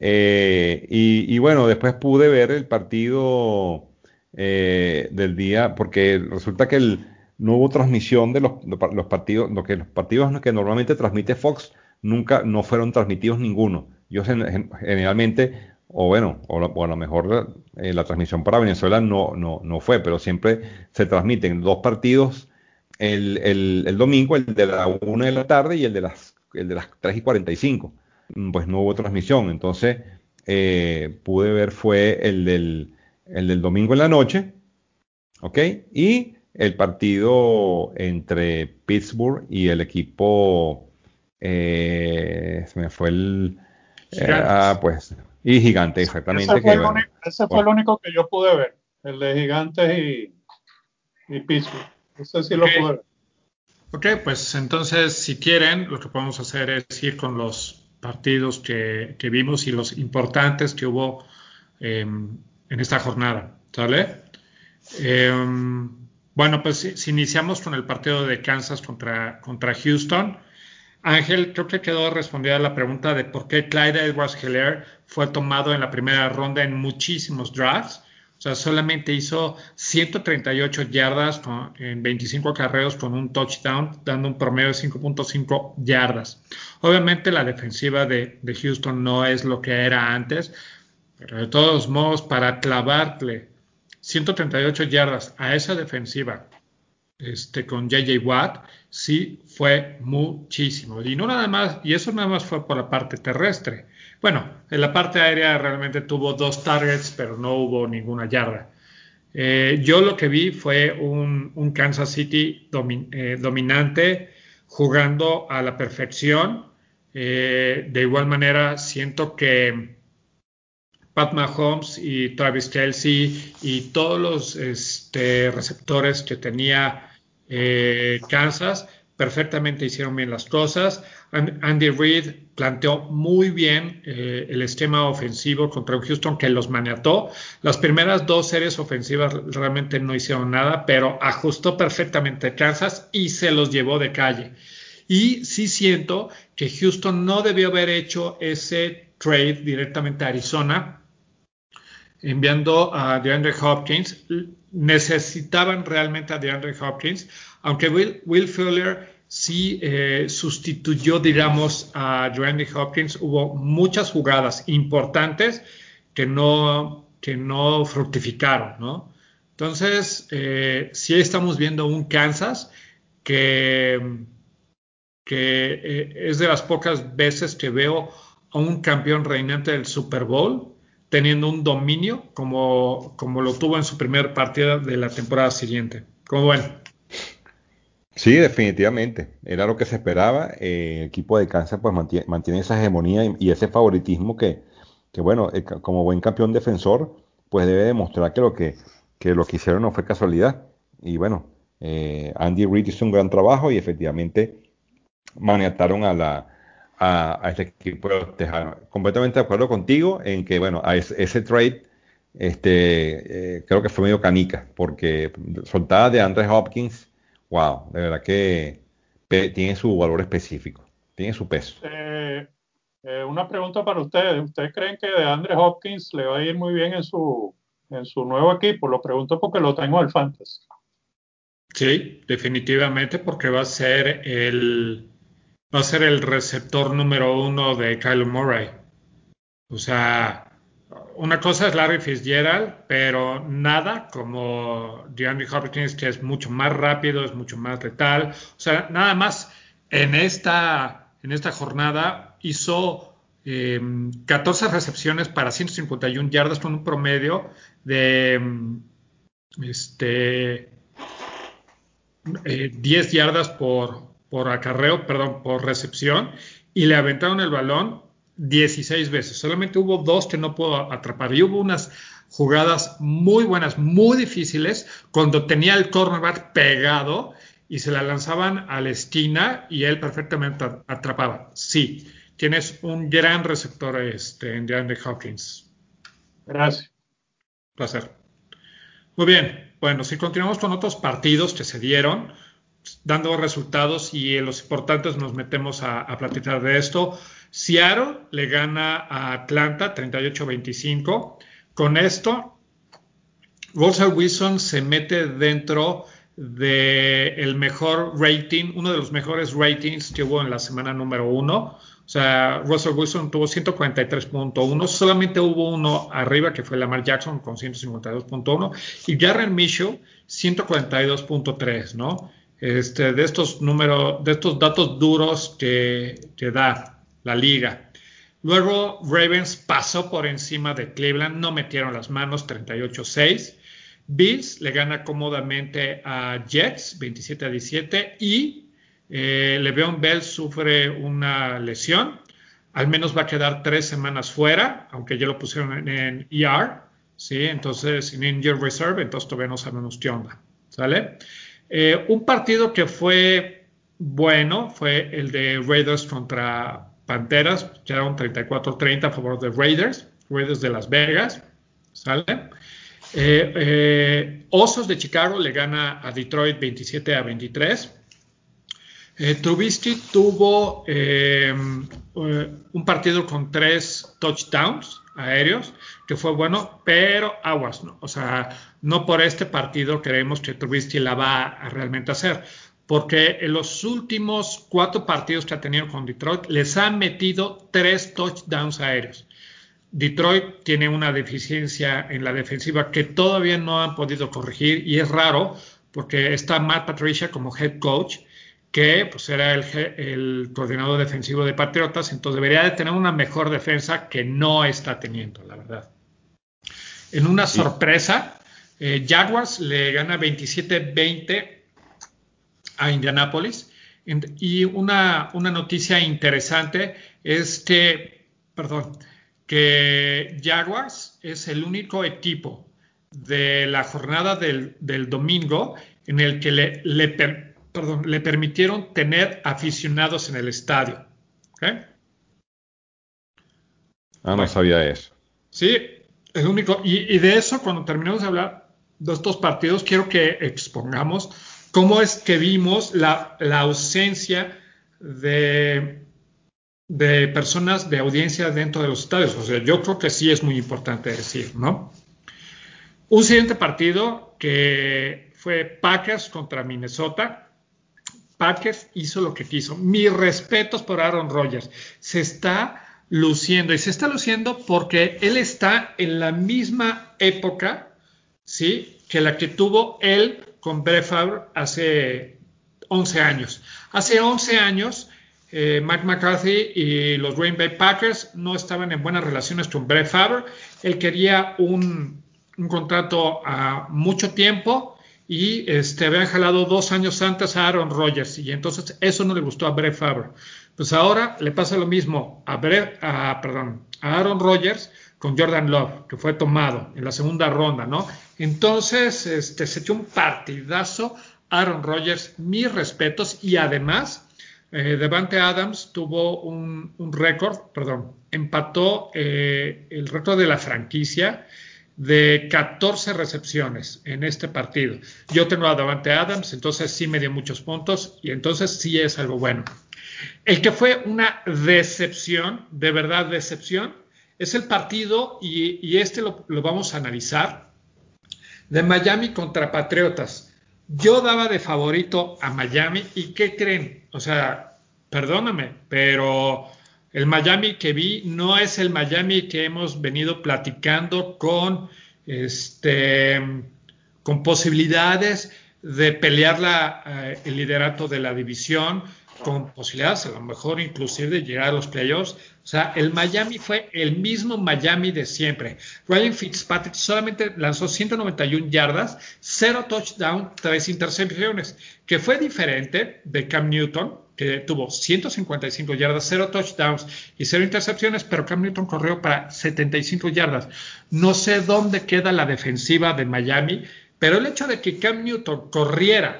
S3: Eh, y, y bueno, después pude ver el partido eh, del día, porque resulta que el, no hubo transmisión de los, los partidos, lo que los partidos que normalmente transmite Fox nunca, no fueron transmitidos ninguno. Yo gen- generalmente, o bueno, o, lo- o a lo mejor eh, la transmisión para Venezuela no, no, no fue, pero siempre se transmiten dos partidos el, el, el domingo, el de la una de la tarde y el de las, el de las tres y cuarenta y cinco. Mm, Pues no hubo transmisión. Entonces, eh, pude ver fue el del, el del domingo en la noche, ¿ok? Y el partido entre Pittsburgh y el equipo, eh, se me fue el, eh, ah,
S1: Gigantes.
S3: pues, y Gigante,
S2: Ese, ese
S3: exactamente,
S2: fue
S3: que
S2: el
S3: bueno,
S2: único, ese fue el
S3: por-
S2: único que yo pude ver, el de Gigantes y, y Pittsburgh. Ese sí
S1: Ok,
S2: lo pude ver.
S1: ok, pues entonces si quieren, lo que podemos hacer es ir con los partidos que, que vimos y los importantes que hubo eh, en esta jornada, ¿sale? Eh, bueno, pues si, si iniciamos con el partido de Kansas contra, contra Houston, Ángel, creo que quedó respondida la pregunta de por qué Clyde Edwards-Helaire fue tomado en la primera ronda en muchísimos drafts. O sea, solamente hizo ciento treinta y ocho yardas con, en veinticinco acarreos con un touchdown, dando un promedio de cinco punto cinco yardas. Obviamente la defensiva de, de Houston no es lo que era antes, pero de todos modos, para clavarle ciento treinta y ocho yardas a esa defensiva este, con J J Watt, sí fue muchísimo. Y no nada más, y eso nada más fue por la parte terrestre. Bueno, en la parte aérea realmente tuvo dos targets, pero no hubo ninguna yarda. Eh, yo lo que vi fue un, un Kansas City domin, eh, dominante, jugando a la perfección. Eh, de igual manera, siento que Pat Mahomes y Travis Kelce y todos los este, receptores que tenía eh, Kansas perfectamente hicieron bien las cosas. Andy Reid planteó muy bien eh, el esquema ofensivo contra un Houston que los maniató. Las primeras dos series ofensivas realmente no hicieron nada, pero ajustó perfectamente Kansas y se los llevó de calle. Y sí siento que Houston no debió haber hecho ese trade directamente a Arizona enviando a DeAndre Hopkins. Necesitaban realmente a DeAndre Hopkins, aunque Will, Will Fuller sí eh, sustituyó, digamos, a DeAndre Hopkins. Hubo muchas jugadas importantes que no, que no fructificaron, ¿no? Entonces, eh, sí estamos viendo un Kansas que, que eh, es de las pocas veces que veo a un campeón reinante del Super Bowl teniendo un dominio como, como lo tuvo en su primer partido de la temporada siguiente. Como bueno.
S3: Sí, definitivamente. Era lo que se esperaba. Eh, el equipo de Kansas pues mantiene, mantiene esa hegemonía y, y ese favoritismo que, que bueno, eh, ca- como buen campeón defensor, pues debe demostrar que lo que, que lo que hicieron no fue casualidad. Y bueno, eh, Andy Reid hizo un gran trabajo y efectivamente maniataron a la a, a este equipo de los Tejanos. Completamente de acuerdo contigo en que, bueno, a ese, ese trade este, eh, creo que fue medio canica, porque soltada de Andre Hopkins, wow, de verdad que pe- tiene su valor específico, tiene su peso.
S2: Eh, eh, una pregunta para ustedes. ¿Ustedes creen que DeAndre Hopkins le va a ir muy bien en su, en su nuevo equipo? Lo pregunto porque lo tengo en el Fantasy.
S1: Sí, definitivamente, porque va a ser el va a ser el receptor número uno de Kyler Murray. O sea, una cosa es Larry Fitzgerald, pero nada como DeAndre Hopkins, que es mucho más rápido, es mucho más letal. O sea, nada más en esta, en esta jornada hizo eh, catorce recepciones para ciento cincuenta y una yardas con un promedio de este, eh, diez yardas por, por acarreo, perdón, por recepción, y le aventaron el balón dieciséis veces. Solamente hubo dos que no pudo atrapar. Y hubo unas jugadas muy buenas, muy difíciles, cuando tenía el cornerback pegado y se la lanzaban a la esquina y él perfectamente atrapaba. Sí, tienes un gran receptor este, en DeAndre Hopkins.
S2: Gracias.
S1: Placer. Muy bien, bueno, si continuamos con otros partidos que se dieron, dando resultados y en los importantes nos metemos a, a platicar de esto. Seattle le gana a Atlanta treinta y ocho a veinticinco. Con esto, Russell Wilson se mete dentro del mejor rating, uno de los mejores ratings que hubo en la semana número uno. O sea, Russell Wilson tuvo ciento cuarenta y tres punto uno, solamente hubo uno arriba que fue Lamar Jackson con ciento cincuenta y dos punto uno y Garrett Mitchell ciento cuarenta y dos punto tres, ¿no? este, de estos números, de estos datos duros que, que da la liga. Luego Ravens pasó por encima de Cleveland, no metieron las manos, treinta y ocho a seis. Bills le gana cómodamente a Jets, veintisiete a diecisiete, y eh, Le'Veon Bell sufre una lesión. Al menos va a quedar tres semanas fuera, aunque ya lo pusieron en, en E R, ¿sí? Entonces, en Injured Reserve, entonces todavía no sabemos qué onda, ¿sale? Eh, un partido que fue bueno fue el de Raiders contra Panteras, quedaron treinta y cuatro a treinta a favor de Raiders, Raiders de Las Vegas, ¿sale? Eh, eh, Osos de Chicago le gana a Detroit veintisiete a veintitrés. Eh, Trubisky tuvo eh, un partido con tres touchdowns aéreos, que fue bueno, pero aguas, ¿no? O sea, no por este partido creemos que Trubisky la va a realmente hacer, porque en los últimos cuatro partidos que ha tenido con Detroit les han metido tres touchdowns aéreos. Detroit tiene una deficiencia en la defensiva que todavía no han podido corregir y es raro porque está Matt Patricia como head coach, que pues era el, el coordinador defensivo de Patriotas, entonces debería de tener una mejor defensa que no está teniendo, la verdad. En una
S3: Sí.
S1: sorpresa, eh, Jaguars le gana veintisiete veinte a Indianapolis, y una, una noticia interesante es que, perdón, que Jaguars es el único equipo de la jornada del, del domingo en el que le, le, per, perdón, le permitieron tener aficionados en el estadio. ¿Okay?
S3: Ah,
S1: Bueno,
S3: no sabía eso.
S1: sí, el único. Y, y de eso, cuando terminemos de hablar de estos partidos, quiero que expongamos cómo es que vimos la, la ausencia de, de personas de audiencia dentro de los estadios. O sea, yo creo que sí es muy importante decir, ¿no? Un siguiente partido que fue Packers contra Minnesota. Packers hizo lo que quiso. Mis respetos por Aaron Rodgers. Se está luciendo y se está luciendo porque él está en la misma época, ¿sí?, que la que tuvo él con Brett Favre hace once años. Hace once años, eh, Mike McCarthy y los Green Bay Packers no estaban en buenas relaciones con Brett Favre. Él quería un, un contrato a mucho tiempo y este, habían jalado dos años antes a Aaron Rodgers y entonces eso no le gustó a Brett Favre. Pues ahora le pasa lo mismo a, Brett, a, perdón, a Aaron Rodgers con Jordan Love, que fue tomado en la segunda ronda, ¿no? Entonces este, se echó un partidazo Aaron Rodgers, mis respetos, y además eh, Davante Adams tuvo un, un récord, perdón, empató eh, el récord de la franquicia de catorce recepciones en este partido. Yo tengo a Davante Adams, entonces sí me dio muchos puntos y entonces sí es algo bueno. El que fue una decepción, de verdad decepción, es el partido, y, y este lo, lo vamos a analizar, de Miami contra Patriotas. Yo daba de favorito a Miami y ¿qué creen? O sea, perdóname, pero el Miami que vi no es el Miami que hemos venido platicando con, este, con posibilidades de pelear la, eh, el liderato de la división, con posibilidades a lo mejor inclusive de llegar a los playoffs. O sea, el Miami fue el mismo Miami de siempre. Ryan Fitzpatrick solamente lanzó ciento noventa y una yardas, cero touchdown, tres intercepciones, que fue diferente de Cam Newton, que tuvo ciento cincuenta y cinco yardas, cero touchdowns y cero intercepciones, pero Cam Newton corrió para setenta y cinco yardas. No sé dónde queda la defensiva de Miami, pero el hecho de que Cam Newton corriera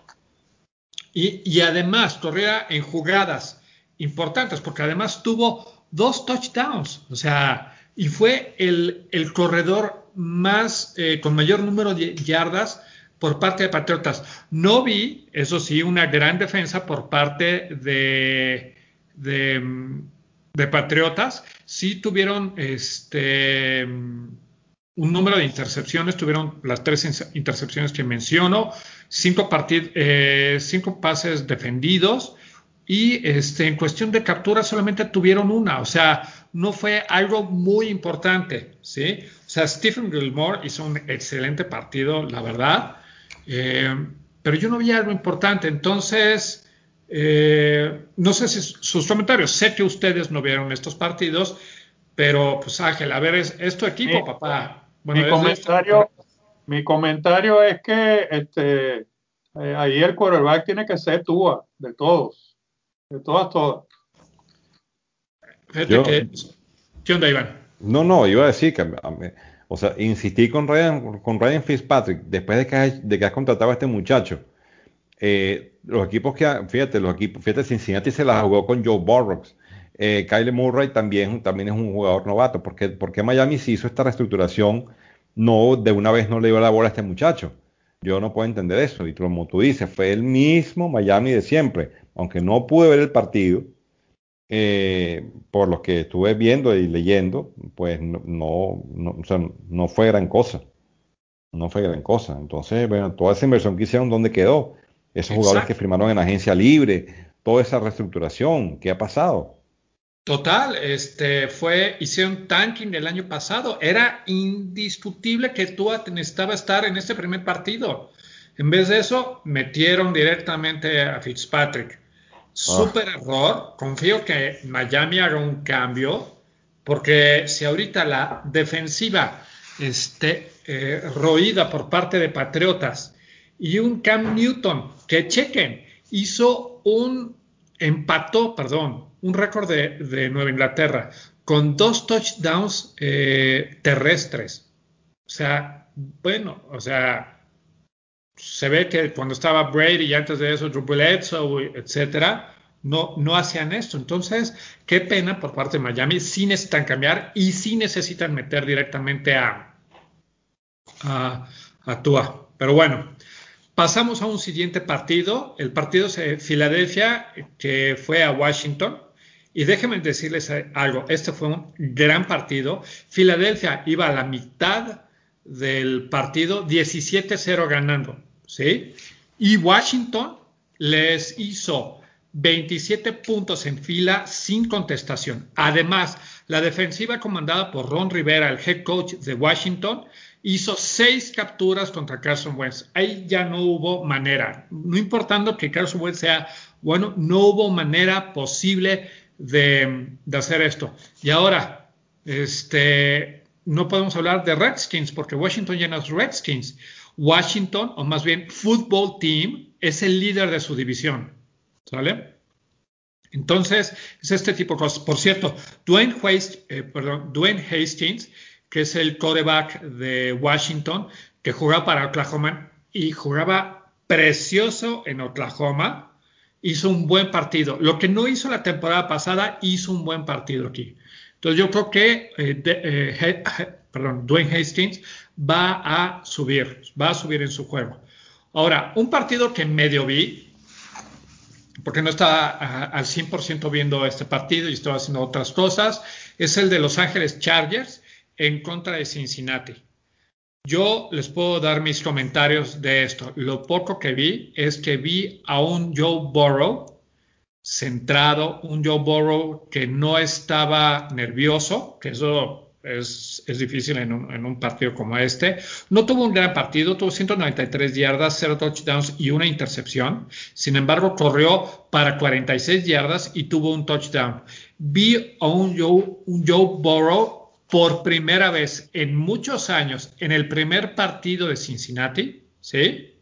S1: y, y además corriera en jugadas importantes, porque además tuvo dos touchdowns, o sea, y fue el, el corredor más eh, con mayor número de yardas por parte de Patriotas. No vi, eso sí, una gran defensa por parte de, de, de Patriotas. Sí tuvieron este un número de intercepciones, tuvieron las tres intercepciones que menciono, cinco, partid, eh, cinco pases defendidos, y este, en cuestión de captura solamente tuvieron una, o sea, no fue algo muy importante, ¿sí? O sea, Stephen Gilmore hizo un excelente partido, la verdad. Eh, pero yo no vi algo importante. Entonces, eh, no sé si sus comentarios, sé que ustedes no vieron estos partidos, pero pues Ángel, a ver, es, es tu equipo,
S2: Mi,
S1: papá. Bueno,
S2: mi
S1: es de esta
S2: comentario,
S1: temporada.
S2: mi comentario es que este, eh, ahí el quarterback tiene que ser Tua, de todos, de todas, todas.
S1: Fíjate
S3: Yo,
S1: que, ¿qué onda, Iván?
S3: no, no, iba a decir que, a mí- o sea, insistí con Ryan, con Ryan Fitzpatrick, después de que, has- de que has contratado a este muchacho. Eh, los equipos que, ha- fíjate, los equipos, fíjate, Cincinnati se la jugó con Joe Burrow. Eh, Kyle Murray también, también es un jugador novato. ¿Por qué, por qué Miami se hizo esta reestructuración? No, de una vez no le dio la bola a este muchacho. Yo no puedo entender eso. Y como tú dices, fue el mismo Miami de siempre. Aunque no pude ver el partido, eh, por lo que estuve viendo y leyendo, pues no, no, no, o sea, no fue gran cosa. No fue gran cosa. Entonces, bueno, toda esa inversión que hicieron, ¿dónde quedó? Esos jugadores que
S1: Exacto.
S3: firmaron en agencia libre, toda esa reestructuración, ¿qué ha pasado?
S1: Total, este fue, hicieron tanking el año pasado. Era indiscutible que Tua necesitaba estar en este primer partido. En vez de eso, metieron directamente a Fitzpatrick.
S3: Ah,
S1: Súper error. Confío que Miami haga un cambio, porque si ahorita la defensiva esté eh, roída por parte de Patriotas y un Cam Newton que chequen, hizo un empató, perdón, un récord de, de Nueva Inglaterra con dos touchdowns eh, terrestres. O sea, bueno, o sea, se ve que cuando estaba Brady y antes de eso Drew Bledsoe, etcétera, no, no hacían esto. Entonces, qué pena por parte de Miami. Sí necesitan cambiar y sí necesitan meter directamente a, a, a Tua. Pero bueno, pasamos a un siguiente partido, el partido de Filadelfia, que fue a Washington. Y déjenme decirles algo, este fue un gran partido. Filadelfia iba a la mitad del partido, diecisiete cero ganando, ¿sí? Y Washington les hizo veintisiete puntos en fila sin contestación. Además, la defensiva comandada por Ron Rivera, el head coach de Washington, hizo seis capturas contra Carson Wentz. Ahí ya no hubo manera. No importando que Carson Wentz sea bueno, no hubo manera posible de, de hacer esto. Y ahora, este, no podemos hablar de Redskins porque Washington ya no es Redskins. Washington, o más bien Football Team, es el líder de su división. ¿Sale? Entonces, es este tipo de cosas. Por cierto, Dwayne, Hast, eh, perdón, Dwayne Hastings, que es el quarterback de Washington, que jugaba para Oklahoma y jugaba precioso en Oklahoma, hizo un buen partido. Lo que no hizo la temporada pasada, hizo un buen partido aquí. Entonces, yo creo que eh, de, eh, perdón, Dwayne Hastings va a subir, va a subir en su juego. Ahora, un partido que medio vi, porque no estaba a, al cien por ciento viendo este partido y estaba haciendo otras cosas, es el de Los Ángeles Chargers en contra de Cincinnati. Yo les puedo dar mis comentarios de esto. Lo poco que vi es que vi a un Joe Burrow centrado, un Joe Burrow que no estaba nervioso, que eso es, es difícil en un, en un, partido como este. No tuvo un gran partido, tuvo ciento noventa y tres yardas, cero touchdowns y una intercepción. Sin embargo, corrió para cuarenta y seis yardas y tuvo un touchdown. Vi a un Joe, un Joe Burrow por primera vez en muchos años en el primer partido de Cincinnati, ¿sí?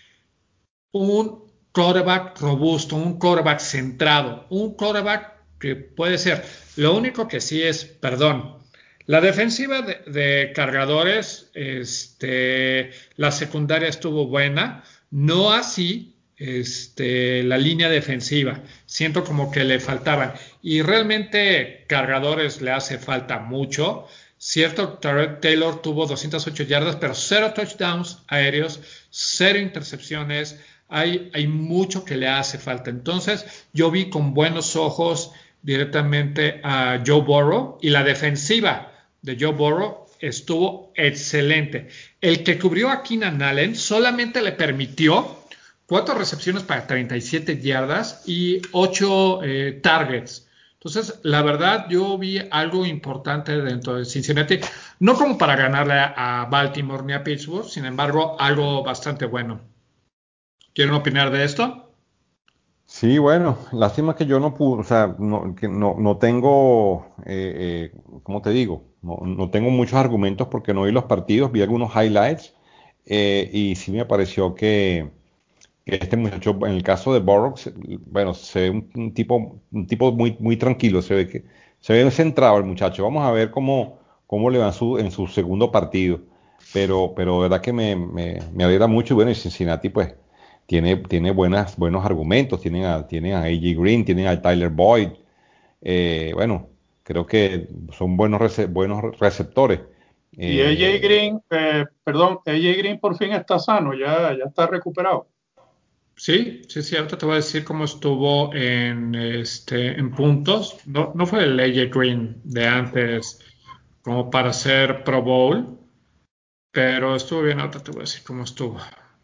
S1: Un quarterback robusto, un quarterback centrado, un quarterback que puede ser. Lo único que sí es, perdón, la defensiva de, de cargadores, este, la secundaria estuvo buena, no así este, la línea defensiva. Siento como que le faltaban. Y realmente cargadores le hace falta mucho. Cierto, Taylor tuvo doscientas ocho yardas, pero cero touchdowns aéreos, cero intercepciones. Hay, hay mucho que le hace falta. Entonces, yo vi con buenos ojos directamente a Joe Burrow y la defensiva de Joe Burrow estuvo excelente. El que cubrió a Keenan Allen solamente le permitió cuatro recepciones para treinta y siete yardas y ocho eh, targets. Entonces, la verdad, yo vi algo importante dentro de Cincinnati, no como para ganarle a Baltimore ni a Pittsburgh, sin embargo, algo bastante bueno. ¿Quieren opinar de esto?
S3: Sí, bueno, lástima que yo no pude, o sea, no, que no, no tengo, eh, eh, ¿cómo te digo? No, no tengo muchos argumentos porque no vi los partidos, vi algunos highlights eh, y sí me pareció que, que este muchacho, en el caso de Burroughs, bueno, se ve un, un tipo, un tipo muy, muy tranquilo, se ve que se ve centrado el muchacho. Vamos a ver cómo, cómo le va en su, en su segundo partido. Pero, pero de verdad que me, me, me alegra mucho y bueno, y Cincinnati pues tiene, tiene buenas, buenos argumentos, tienen a, tienen a A J Green, tienen a Tyler Boyd, eh, bueno, creo que son buenos, rece- buenos receptores.
S2: Y A J
S3: Eh,
S2: Green, eh, perdón, A J Green por fin está sano, ya, ya está recuperado.
S1: Sí, sí, sí, ahorita te voy a decir cómo estuvo en, este, en puntos. No, no fue el A J Green de antes como para ser Pro Bowl, pero estuvo bien, ahorita te voy a decir cómo estuvo.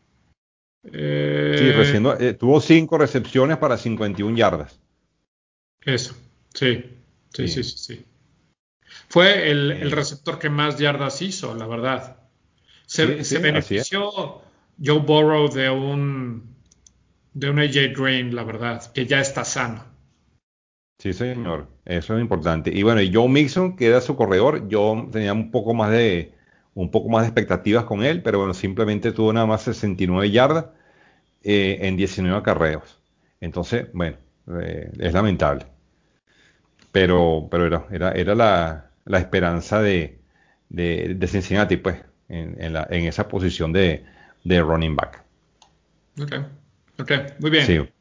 S3: sí,
S1: Eh,
S3: recién, eh, tuvo cinco recepciones para cincuenta y una yardas.
S1: eso, sí, sí, sí,
S3: Sí.
S1: sí, sí. Fue el, el
S3: Eh,
S1: receptor que más yardas hizo, la verdad. Se,
S3: sí,
S1: se
S3: sí, así es.
S1: benefició Joe Burrow de un, de un A J Green, la verdad, que ya está sano.
S3: Sí, señor. Eso es importante. Y bueno, y Joe Mixon, que era su corredor, yo tenía un poco más de, un poco más de expectativas con él, pero bueno, simplemente tuvo nada más sesenta y nueve yardas eh, en diecinueve acarreos. Entonces, bueno, eh, es lamentable. Pero, pero era, era, era la, la esperanza de, de, de Cincinnati, pues, en, en la- en esa posición de, de running back.
S1: Ok, ok, muy
S3: Sí,
S1: bien.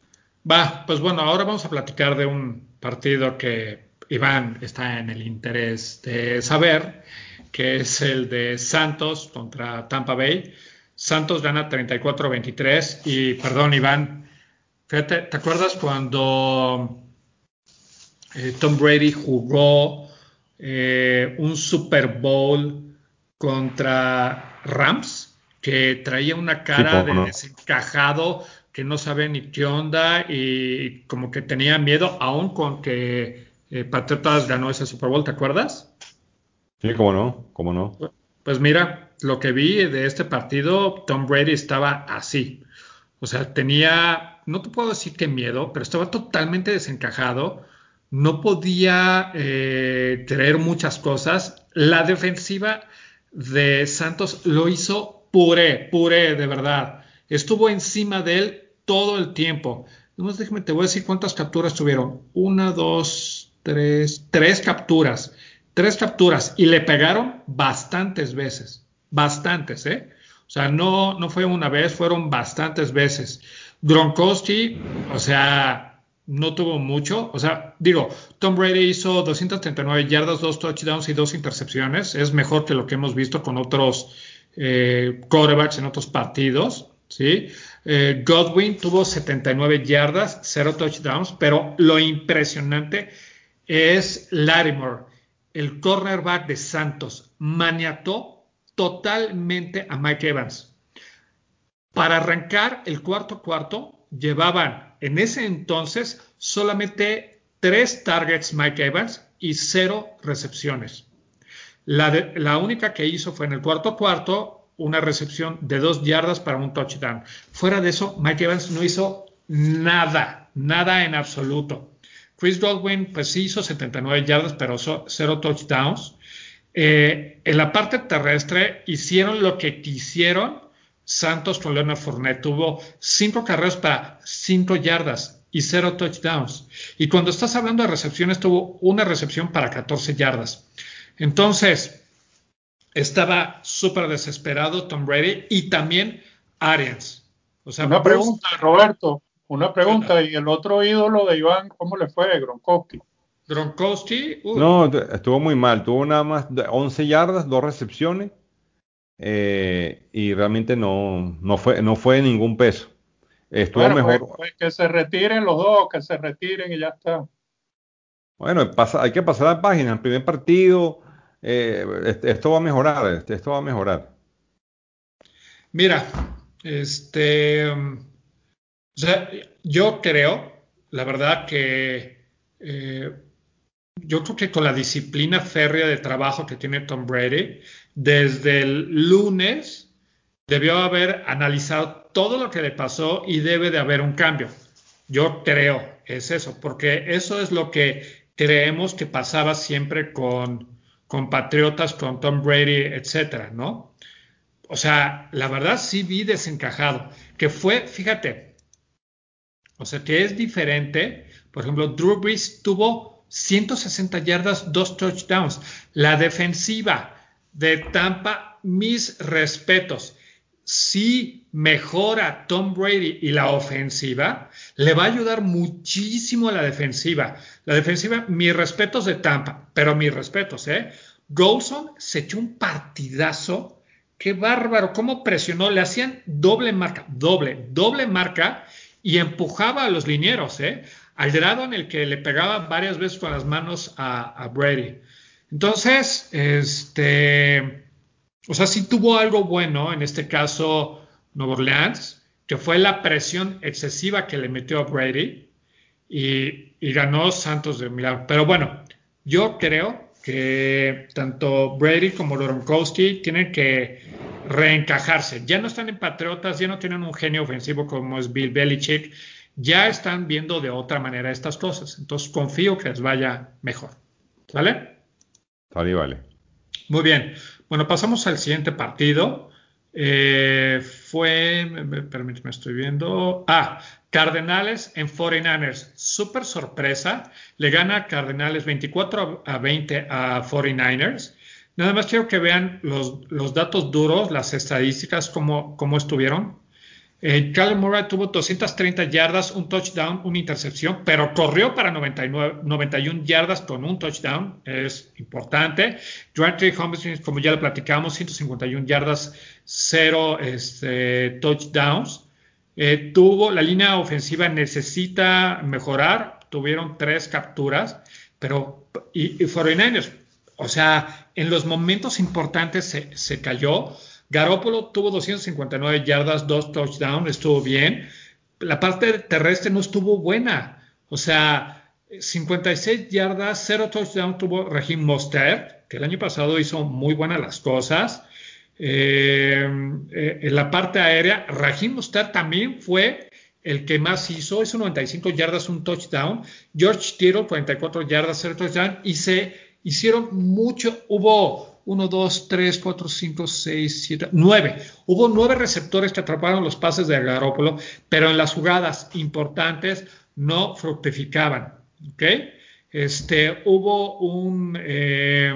S1: Va, pues bueno, ahora vamos a platicar de un partido que Iván está en el interés de saber, que es el de Santos contra Tampa Bay. Santos gana treinta y cuatro a veintitrés y, perdón, Iván, fíjate, ¿te acuerdas cuando eh, Tom Brady jugó eh, un Super Bowl contra Rams, que traía una
S3: sí,
S1: cara
S3: cómo
S1: de
S3: no.
S1: desencajado, que no sabe ni qué onda y como que tenía miedo, aún con que eh, Patriotas ganó ese Super Bowl, ¿te acuerdas?
S3: Sí, cómo no, cómo no.
S1: Pues mira, lo que vi de este partido, Tom Brady estaba así. O sea, tenía, no te puedo decir qué miedo, pero estaba totalmente desencajado. No podía eh, creer muchas cosas. La defensiva de Santos lo hizo puré, puré, de verdad. Estuvo encima de él todo el tiempo. Nomás déjame, te voy a decir cuántas capturas tuvieron. Una, dos, tres, tres capturas. Tres capturas. Y le pegaron bastantes veces. Bastantes, ¿eh? O sea, no, no fue una vez, fueron bastantes veces. Gronkowski, o sea, no tuvo mucho. O sea, digo, Tom Brady hizo doscientas treinta y nueve yardas, dos touchdowns y dos intercepciones. Es mejor que lo que hemos visto con otros eh, quarterbacks en otros partidos. ¿Sí? Eh, Godwin tuvo setenta y nueve yardas, cero touchdowns, pero lo impresionante es Larimore, el cornerback de Santos, maniató totalmente a Mike Evans. Para arrancar el cuarto cuarto, llevaban en ese entonces solamente tres targets Mike Evans y cero recepciones. La, de, la única que hizo fue en el cuarto cuarto, una recepción de dos yardas para un touchdown. Fuera de eso, Mike Evans no hizo nada, nada en absoluto. Chris Godwin, pues sí hizo setenta y nueve yardas, pero cero touchdowns. Eh, en la parte terrestre hicieron lo que quisieron. Santos con Leonard Fournette tuvo cinco carreras para cinco yardas y cero touchdowns. Y cuando estás hablando de recepciones, tuvo una recepción para catorce yardas. Entonces, estaba súper desesperado Tom Brady y también Arians. O sea,
S2: Una
S1: Bruce.
S2: pregunta, Roberto, una pregunta, y el otro ídolo de Iván, ¿cómo le fue, Gronkowski?
S1: Gronkowski, uy,
S3: No, t- estuvo muy mal. Tuvo nada más de once yardas, dos recepciones eh, y realmente no, no fue, no fue de ningún peso. Estuvo
S2: Bueno, pues,
S3: mejor.
S2: pues que se retiren los dos, que se retiren y ya está.
S3: Bueno, pasa- hay que pasar la página. El primer partido, eh, este- esto va a mejorar. este- Esto va a mejorar.
S1: mira, este, um, o sea, yo creo, la verdad que eh, yo creo que con la disciplina férrea de trabajo que tiene Tom Brady, desde el lunes debió haber analizado todo lo que le pasó y debe de haber un cambio. Yo creo, es eso, porque eso es lo que creemos que pasaba siempre con, con Patriotas, con Tom Brady, etcétera, ¿no? O sea, la verdad sí vi desencajado, que fue, fíjate, o sea, que es diferente. Por ejemplo, Drew Brees tuvo ciento sesenta yardas, dos touchdowns. La defensiva de Tampa, mis respetos. Si mejora Tom Brady y la ofensiva, le va a ayudar muchísimo a la defensiva. La defensiva, mis respetos de Tampa, pero mis respetos, ¿eh? Golson se echó un partidazo. Qué bárbaro, cómo presionó. Le hacían doble marca, doble, doble marca y empujaba a los linieros, ¿eh? Al grado en el que le pegaba varias veces con las manos a, a Brady. Entonces, este, o sea, sí tuvo algo bueno, en este caso Nueva Orleans, que fue la presión excesiva que le metió a Brady y, y ganó Santos de milagro. Pero bueno, yo creo que tanto Brady como Gronkowski tienen que reencajarse. Ya no están en Patriotas, ya no tienen un genio ofensivo como es Bill Belichick, ya están viendo de otra manera estas cosas. Entonces confío que les vaya mejor. ¿Vale?
S3: Vale, vale.
S1: Muy bien. Bueno, pasamos al siguiente partido. Eh, fue, permíteme, estoy viendo. Ah, Cardenales en cuarenta y nueve ers. Súper sorpresa. Le gana Cardenales veinticuatro a veinte a cuarenta y nueve ers. Nada más quiero que vean los, los datos duros, las estadísticas, cómo, cómo estuvieron. Eh, Kyler Murray tuvo doscientas treinta yardas, un touchdown, una intercepción, pero corrió para noventa y nueve, noventa y una yardas con un touchdown, es importante. DeAndre Hopkins, como ya lo platicamos, ciento cincuenta y una yardas, cero este, touchdowns. Eh, tuvo, la línea ofensiva necesita mejorar, tuvieron tres capturas, pero y, y cuarenta y nueve ers, o sea, en los momentos importantes se, se cayó. Garoppolo tuvo doscientas cincuenta y nueve yardas, dos touchdowns, estuvo bien. La parte terrestre no estuvo buena. O sea, cincuenta y seis yardas, cero touchdowns tuvo Raheem Mostert, que el año pasado hizo muy buenas las cosas. Eh, eh, en la parte aérea, Raheem Mostert también fue el que más hizo, hizo noventa y cinco yardas, un touchdown. George Kittle, cuarenta y cuatro yardas, cero touchdown. Y se hicieron mucho, hubo uno, dos, tres, cuatro, cinco, seis, siete, nueve. Hubo nueve receptores que atraparon los pases de Garoppolo, pero en las jugadas importantes no fructificaban. ¿Ok? Este, hubo un... Eh,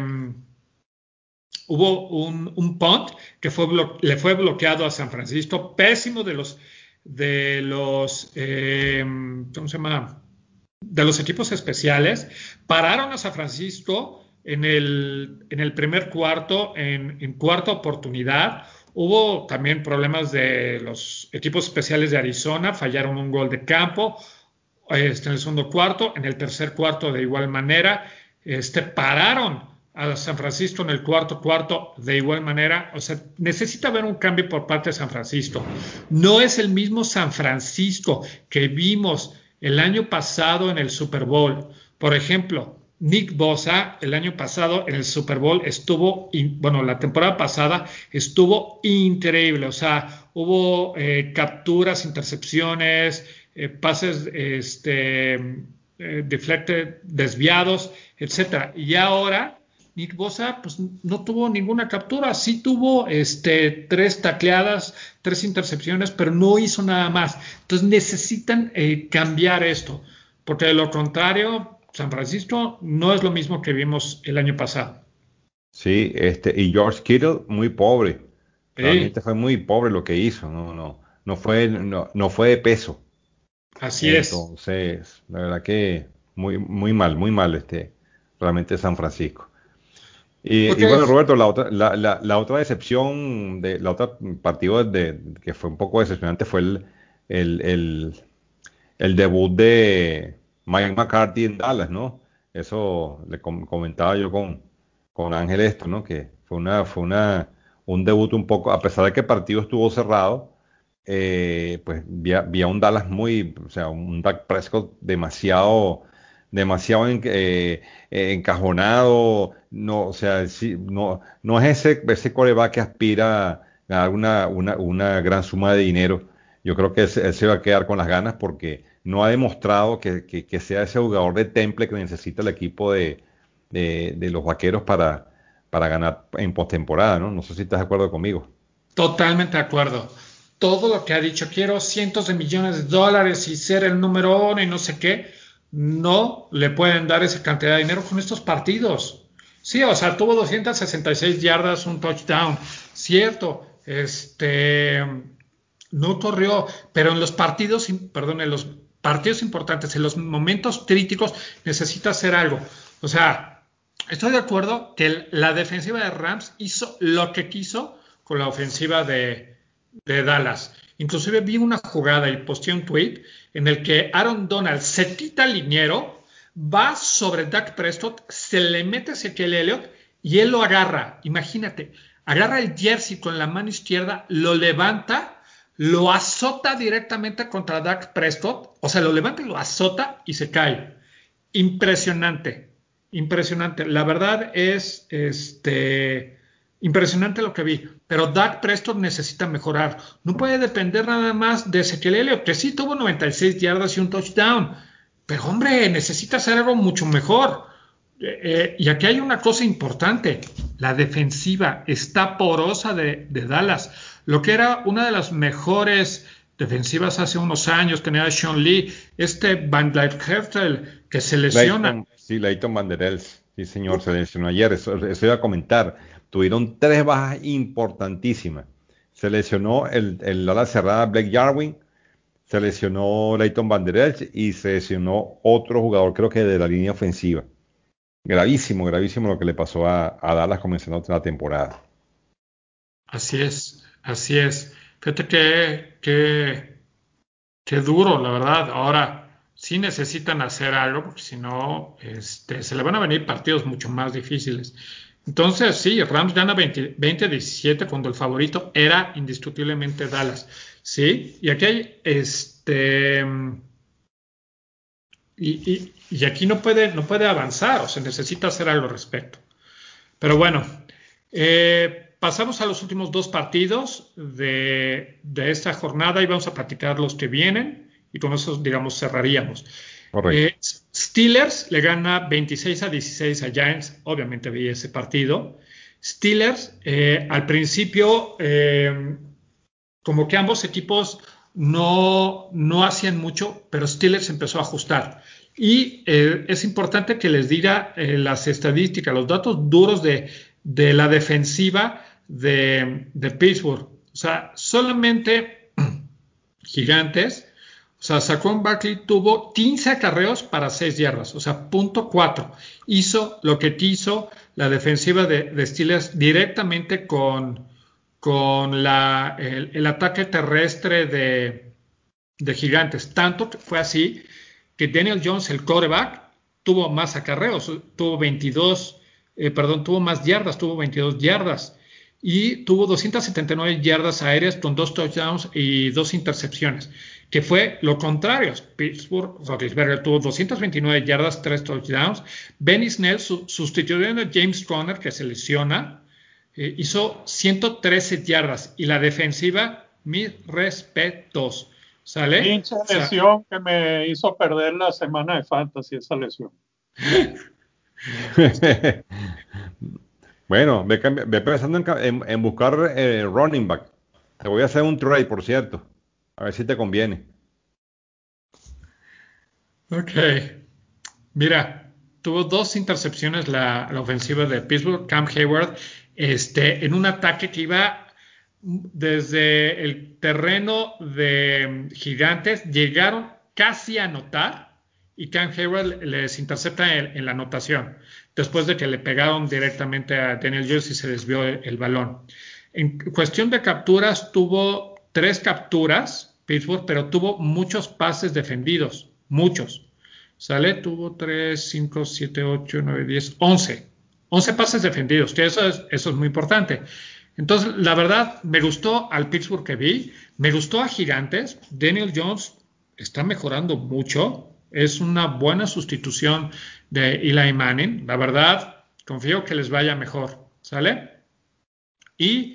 S1: hubo un, un punt que fue le fue bloqueado a San Francisco, pésimo de los de los eh, ¿cómo se llama? De los equipos especiales. Pararon a San Francisco en el, en el primer cuarto, en, en cuarta oportunidad. Hubo también problemas de los equipos especiales de Arizona, fallaron un gol de campo este, en el segundo cuarto, en el tercer cuarto de igual manera, este, pararon a San Francisco en el cuarto cuarto de igual manera. O sea, necesita haber un cambio por parte de San Francisco. No es el mismo San Francisco que vimos el año pasado en el Super Bowl. Por ejemplo, Nick Bosa el año pasado en el Super Bowl estuvo, bueno, la temporada pasada estuvo increíble. O sea, hubo eh, capturas, intercepciones, eh, pases este, eh, deflected, desviados, etcétera. Y ahora Nick Bosa pues no tuvo ninguna captura, sí tuvo este, tres tacleadas, tres intercepciones, pero no hizo nada más. Entonces necesitan eh, cambiar esto, porque de lo contrario, San Francisco no es lo mismo que vimos el año pasado.
S3: Sí, este, y George Kittle muy pobre.
S1: Sí,
S3: Realmente fue muy pobre lo que hizo, no, no, no fue, no, no fue de peso.
S1: así es.
S3: Entonces, la verdad que muy, muy mal, muy mal este, realmente San Francisco. Y, y
S1: Porque,
S3: bueno, Roberto, la otra, la, la, la otra decepción, de, la otra partido de, que fue un poco decepcionante fue el, el, el, el debut de Mike McCarthy en Dallas, ¿no? Eso le com- comentaba yo con, con Ángel esto, ¿no? Que fue una, fue una, un debut un poco, a pesar de que el partido estuvo cerrado, eh, pues vi a, vi a un Dallas muy, o sea, un Dak Prescott demasiado, demasiado en- eh, eh, encajonado, no, o sea, sí, no, no es ese, ese quarterback que aspira, ganar una, una, una gran suma de dinero. Yo creo que él, se él se va a quedar con las ganas porque no ha demostrado que, que- que sea ese jugador de temple que necesita el equipo de, de- de los vaqueros para, para ganar en postemporada, ¿no? No sé si estás de acuerdo conmigo.
S1: Totalmente de acuerdo. Todo lo que ha dicho, quiero cientos de millones de dólares y ser el número uno y no sé qué, no le pueden dar esa cantidad de dinero con estos partidos. Sí, o sea, tuvo doscientas sesenta y seis yardas, un touchdown, cierto, este, no corrió, pero en los partidos, perdón, en los partidos importantes, en los momentos críticos, necesita hacer algo. O sea, estoy de acuerdo que la defensiva de Rams hizo lo que quiso con la ofensiva de, de Dallas. Inclusive vi una jugada y posteé un tweet en el que Aaron Donald se quita el liniero, va sobre Dak Prescott, se le mete a Ezekiel Elliott y él lo agarra. Imagínate, agarra el jersey con la mano izquierda, lo levanta, lo azota directamente contra Dak Prescott, o sea, lo levanta y lo azota y se cae. Impresionante, impresionante. La verdad es, este, impresionante lo que vi. Pero Dak Prescott necesita mejorar. No puede depender nada más de Ezequiel Elliott, que sí tuvo noventa y seis yardas y un touchdown. Pero hombre, necesita hacer algo mucho mejor. Eh, eh, y aquí hay una cosa importante. La defensiva está porosa de, de Dallas. Lo que era una de las mejores defensivas hace unos años, tenía a Sean Lee, este Van Hertel que se lesiona.
S3: Leighton, sí, Leighton Van Der Esch, sí señor, se lesionó ayer, eso, eso iba a comentar. Tuvieron tres bajas importantísimas. Se lesionó el, el ala cerrada Blake Jarwin, se lesionó Leighton Van Der Esch y se lesionó otro jugador, creo que de la línea ofensiva. Gravísimo, gravísimo lo que le pasó a, a Dallas comenzando la temporada.
S1: Así es, así es. Fíjate que, que, que duro, la verdad. Ahora sí necesitan hacer algo, porque si no, este, se le van a venir partidos mucho más difíciles. Entonces, sí, Rams gana veinte a diecisiete cuando el favorito era indiscutiblemente Dallas. Sí, y aquí hay, este, y, y, y aquí no puede, no puede avanzar, o sea, necesita hacer algo al respecto. Pero bueno, eh, pasamos a los últimos dos partidos de, de, esta jornada y vamos a platicar los que vienen y con eso, digamos, cerraríamos.
S3: Correcto.
S1: Eh, Steelers le gana veintiséis a dieciséis a Giants, obviamente vi ese partido. Steelers, eh, al principio, eh, como que ambos equipos no, no hacían mucho, pero Steelers empezó a ajustar. Y eh, es importante que les diga eh, las estadísticas, los datos duros de, de la defensiva de, de Pittsburgh. O sea, solamente Gigantes, o sea, Saquon Barkley tuvo quince acarreos para seis yardas, o sea, punto cuatro. Hizo lo que quiso la defensiva de, de Steelers directamente con, con la, el, el ataque terrestre de, de Gigantes. Tanto que fue así que Daniel Jones, el quarterback, tuvo más acarreos, tuvo veintidós, eh, perdón, tuvo más yardas, tuvo veintidós yardas y tuvo doscientas setenta y nueve yardas aéreas con dos touchdowns y dos intercepciones, que fue lo contrario. Pittsburgh, Roethlisberger tuvo doscientas veintinueve yardas, tres touchdowns. Benny Snell, su, sustituyendo a James Conner, que se lesiona, eh, hizo ciento trece yardas y la defensiva, mis respetos. ¿Sale?
S2: Pinche
S1: O sea,
S2: lesión que me hizo perder la semana de fantasy, esa lesión.
S3: Bueno, ve, cambi- ve pensando en, ca- en- en buscar eh, running back. Te voy a hacer un trade, por cierto. A ver si te conviene.
S1: ok. Mira, tuvo dos intercepciones la, la ofensiva de Pittsburgh, Cam Hayward, este, en un ataque que iba desde el terreno de Gigantes, llegaron casi a anotar y Cam Hayward les intercepta en, en la anotación, después de que le pegaron directamente a Daniel Jones y se desvió el, el balón. En cuestión de capturas, tuvo tres capturas, Pittsburgh, pero tuvo muchos pases defendidos, muchos. ¿Sale? Tuvo tres, cinco, siete, ocho, nueve, diez, once. once pases defendidos, que eso es, eso es muy importante. Entonces, la verdad, me gustó al Pittsburgh que vi, me gustó a Gigantes. Daniel Jones está mejorando mucho, es una buena sustitución de Eli Manning. La verdad, confío que les vaya mejor, ¿sale? Y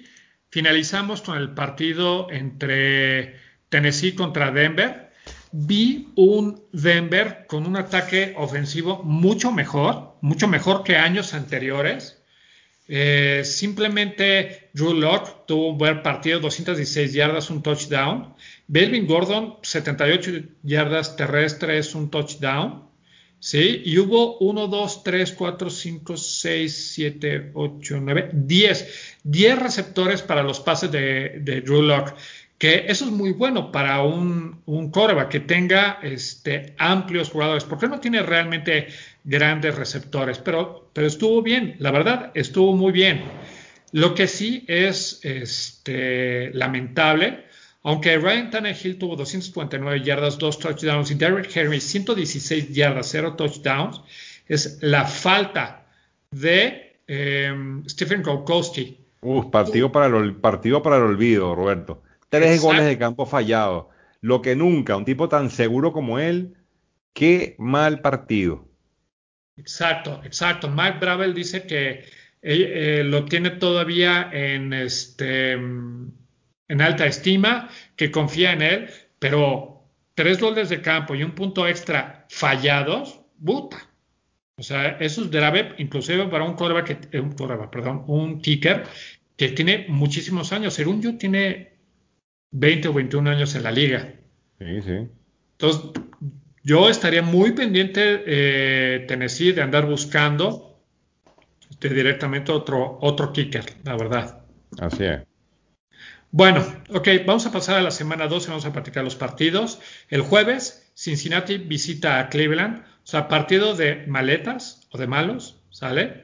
S1: finalizamos con el partido entre Tennessee contra Denver. Vi un Denver con un ataque ofensivo mucho mejor, mucho mejor que años anteriores. Eh, simplemente Drew Lock tuvo un buen partido, doscientas dieciséis yardas, un touchdown. Melvin Gordon, setenta y ocho yardas terrestres, un touchdown. Sí, y hubo uno, dos, tres, cuatro, cinco, seis, siete, ocho, nueve, diez. diez receptores para los pases de, de Drew Lock, que eso es muy bueno para un, un quarterback que tenga este, amplios jugadores, porque no tiene realmente grandes receptores, pero, pero estuvo bien, la verdad, estuvo muy bien. Lo que sí es este, lamentable, aunque Ryan Tannehill tuvo doscientas cuarenta y nueve yardas, dos touchdowns, y Derrick Henry ciento dieciséis yardas, cero touchdowns, es la falta de eh, Stephen Gostkowski.
S3: Uf, partido para el, ol- partido para el olvido, Roberto. Tres goles
S1: Exacto,
S3: de campo fallados. Lo que nunca, un tipo tan seguro como él, qué mal partido.
S1: exacto, exacto. Mike Bravel dice que eh, eh, lo tiene todavía en, este, mm, en alta estima, que confía en él, pero tres goles de campo y un punto extra fallados, puta. O sea, eso es grave, inclusive para un quarterback, que, eh, un quarterback, perdón, un kicker que tiene muchísimos años. Según yo, tiene veinte o veintiún años en la liga.
S3: Sí, sí,
S1: Entonces, yo estaría muy pendiente, eh, Tennessee, de andar buscando este, directamente otro, otro kicker, la verdad.
S3: así es.
S1: Bueno, ok, vamos a pasar a la semana doce, vamos a platicar los partidos. El jueves, Cincinnati visita a Cleveland, o sea, partido de maletas o de malos, ¿sale?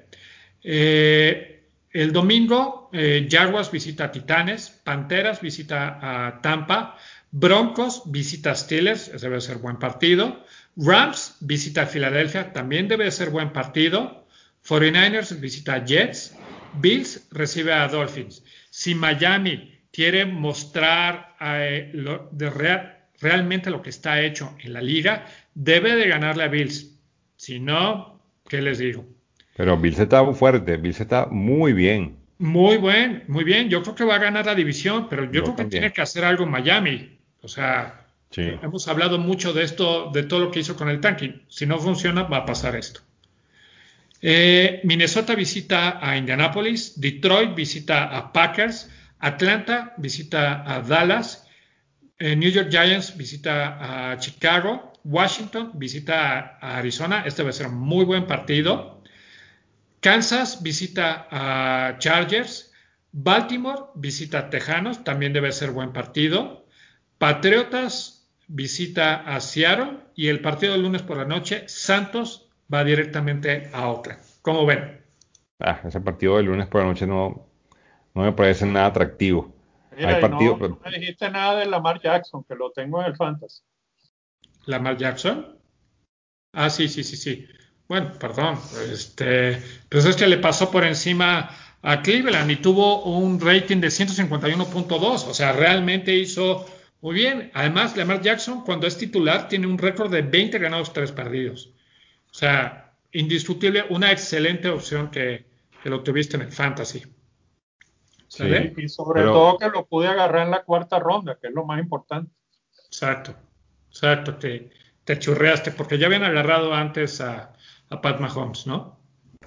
S1: Eh, el domingo, eh, Jaguars visita a Titanes, Panteras visita a Tampa, Broncos visita a Steelers, ese debe ser buen partido, Rams visita a Filadelfia, también debe ser buen partido, cuarenta y nueve ers visita a Jets, Bills recibe a Dolphins. Si Miami quiere mostrar eh, lo, de real, realmente lo que está hecho en la liga, debe de ganarle a Bills. Si no, ¿qué les digo?
S3: Pero Bills está fuerte, Bills está muy bien.
S1: Muy buen, muy bien. Yo creo que va a ganar la división, pero yo
S3: Yo
S1: creo que tiene
S3: también.
S1: que hacer algo en Miami. O sea,
S3: Sí,
S1: hemos hablado mucho de esto, de todo lo que hizo con el tanking. Si no funciona, va a pasar esto. Eh, Minnesota visita a Indianapolis, Detroit visita a Packers, Atlanta visita a Dallas, eh, New York Giants visita a Chicago, Washington visita a Arizona. Este va a ser un muy buen partido. Kansas visita a Chargers. Baltimore visita a Tejanos, también debe ser buen partido. Patriotas visita a Seattle y el partido del lunes por la noche, Santos va directamente a Oakland. ¿Cómo ven?
S3: ah, ese partido de lunes por la noche no, no me parece nada atractivo. Hay
S2: Mira, y
S3: partidos,
S2: no, no me dijiste nada de Lamar Jackson, que lo tengo en el Fantasy.
S1: ¿Lamar Jackson? Ah, sí, sí, sí, sí. Bueno, perdón. Este, pues es que le pasó por encima a Cleveland y tuvo un rating de ciento cincuenta y uno punto dos. O sea, realmente hizo muy bien. Además, Lamar Jackson, cuando es titular, tiene un récord de veinte ganados, tres perdidos. O sea, indiscutible, una excelente opción que, que lo tuviste en el fantasy.
S3: sí,
S1: ¿Sale?
S2: Y, y sobre
S3: pero
S2: todo que lo pude agarrar en la cuarta ronda, que es lo más importante.
S1: Exacto, exacto. Te, te churreaste porque ya habían agarrado antes a, a Pat Mahomes, ¿no?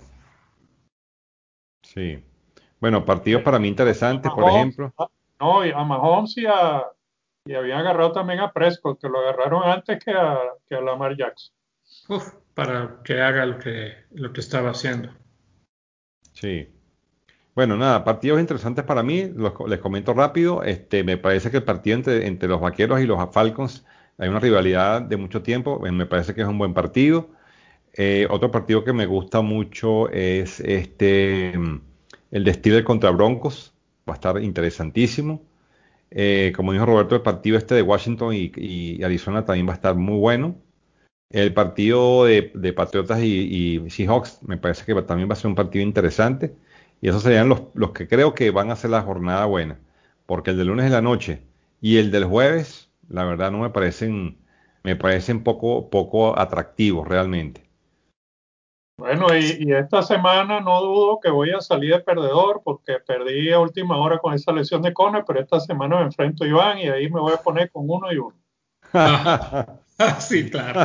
S3: sí. Bueno, partidos
S2: Eh,
S3: para mí
S2: A
S3: interesantes, por
S2: Mahomes,
S3: ejemplo.
S2: a- no, y a Mahomes y, a, y habían agarrado también a Prescott, que lo agarraron antes que a, que a Lamar Jackson.
S1: Uf, para que haga lo que, lo que estaba haciendo.
S3: Sí. Bueno, nada, partidos interesantes para mí, los co- les comento rápido. Este, me parece que el partido entre, entre los Vaqueros y los Falcons hay una rivalidad de mucho tiempo. eh, Me parece que es un buen partido. Eh, otro partido que me gusta mucho es este, mm, el de Steelers contra Broncos. Va a estar interesantísimo. Eh, como dijo Roberto, el partido este de Washington y, y Arizona también va a estar muy bueno. El partido de, de Patriotas y, y Seahawks me parece que va- también va a ser un partido interesante. Y esos serían los, los que creo que van a ser la jornada buena. Porque el de lunes en la noche y el del jueves, la verdad no me parecen, me parecen poco, poco atractivos realmente.
S2: Bueno, y, y esta semana no dudo que voy a salir de perdedor porque perdí a última hora con esa lesión de Conor, pero esta semana me enfrento a Iván y ahí me voy a poner con uno y uno.
S1: Ah, sí, claro.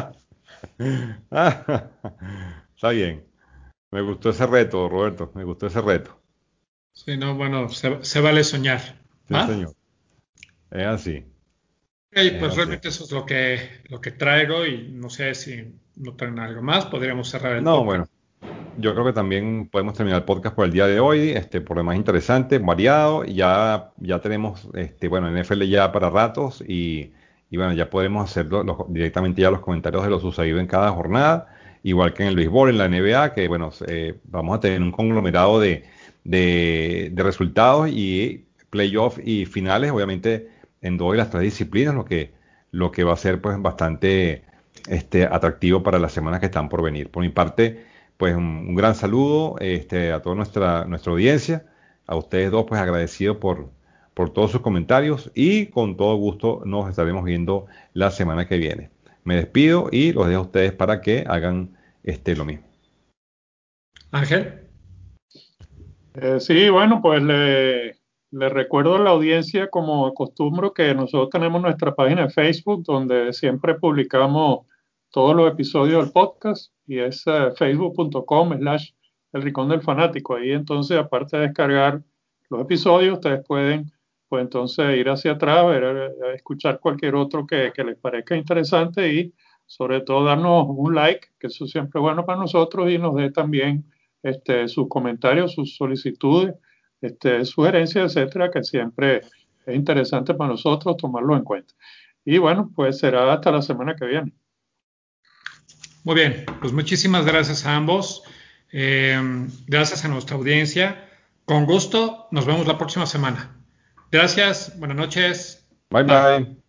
S3: Está bien. Me gustó ese reto, Roberto. Me gustó ese reto.
S1: Sí, no, bueno, se, se vale soñar.
S3: Sí,
S1: ¿Va?
S3: señor. Es así.
S1: Ok,
S3: Es
S1: pues
S3: así.
S1: realmente eso es lo que, lo que traigo y no sé si no traen algo más. Podríamos cerrar el
S3: No,
S1: podcast.
S3: bueno. Yo creo que también podemos terminar el podcast por el día de hoy, este, por lo más interesante, variado. Ya, ya tenemos, este, bueno, N F L ya para ratos y, y bueno, ya podemos hacer lo- los- directamente ya los comentarios de lo sucedido en cada jornada, igual que en el béisbol, en la N B A, que bueno, eh, vamos a tener un conglomerado de, de, de resultados y playoffs y finales, obviamente en dos de las tres disciplinas, lo que, lo que va a ser pues bastante este, atractivo para las semanas que están por venir. Por mi parte pues un, un gran saludo este, a toda nuestra, nuestra audiencia, a ustedes dos, pues agradecido por, por todos sus comentarios y con todo gusto nos estaremos viendo la semana que viene. Me despido y los dejo a ustedes para que hagan este, lo mismo.
S1: Ángel,
S2: Eh, sí, bueno, pues le, le recuerdo a la audiencia, como acostumbro, que nosotros tenemos nuestra página de Facebook donde siempre publicamos todos los episodios del podcast y es eh, facebook punto com slash el rincón del fanático. Ahí entonces, aparte de descargar los episodios, ustedes pueden pues entonces ir hacia atrás, ver, eh, escuchar cualquier otro que, que les parezca interesante y sobre todo darnos un like, que eso siempre es bueno para nosotros y nos dé también este, sus comentarios, sus solicitudes, este, sugerencias, etcétera, que siempre es interesante para nosotros tomarlo en cuenta. Y bueno, pues será hasta la semana que viene.
S1: muy bien, pues muchísimas gracias a ambos. Eh, gracias a nuestra audiencia. Con gusto, nos vemos la próxima semana. Gracias, buenas noches.
S3: Bye
S1: Bye.
S3: bye.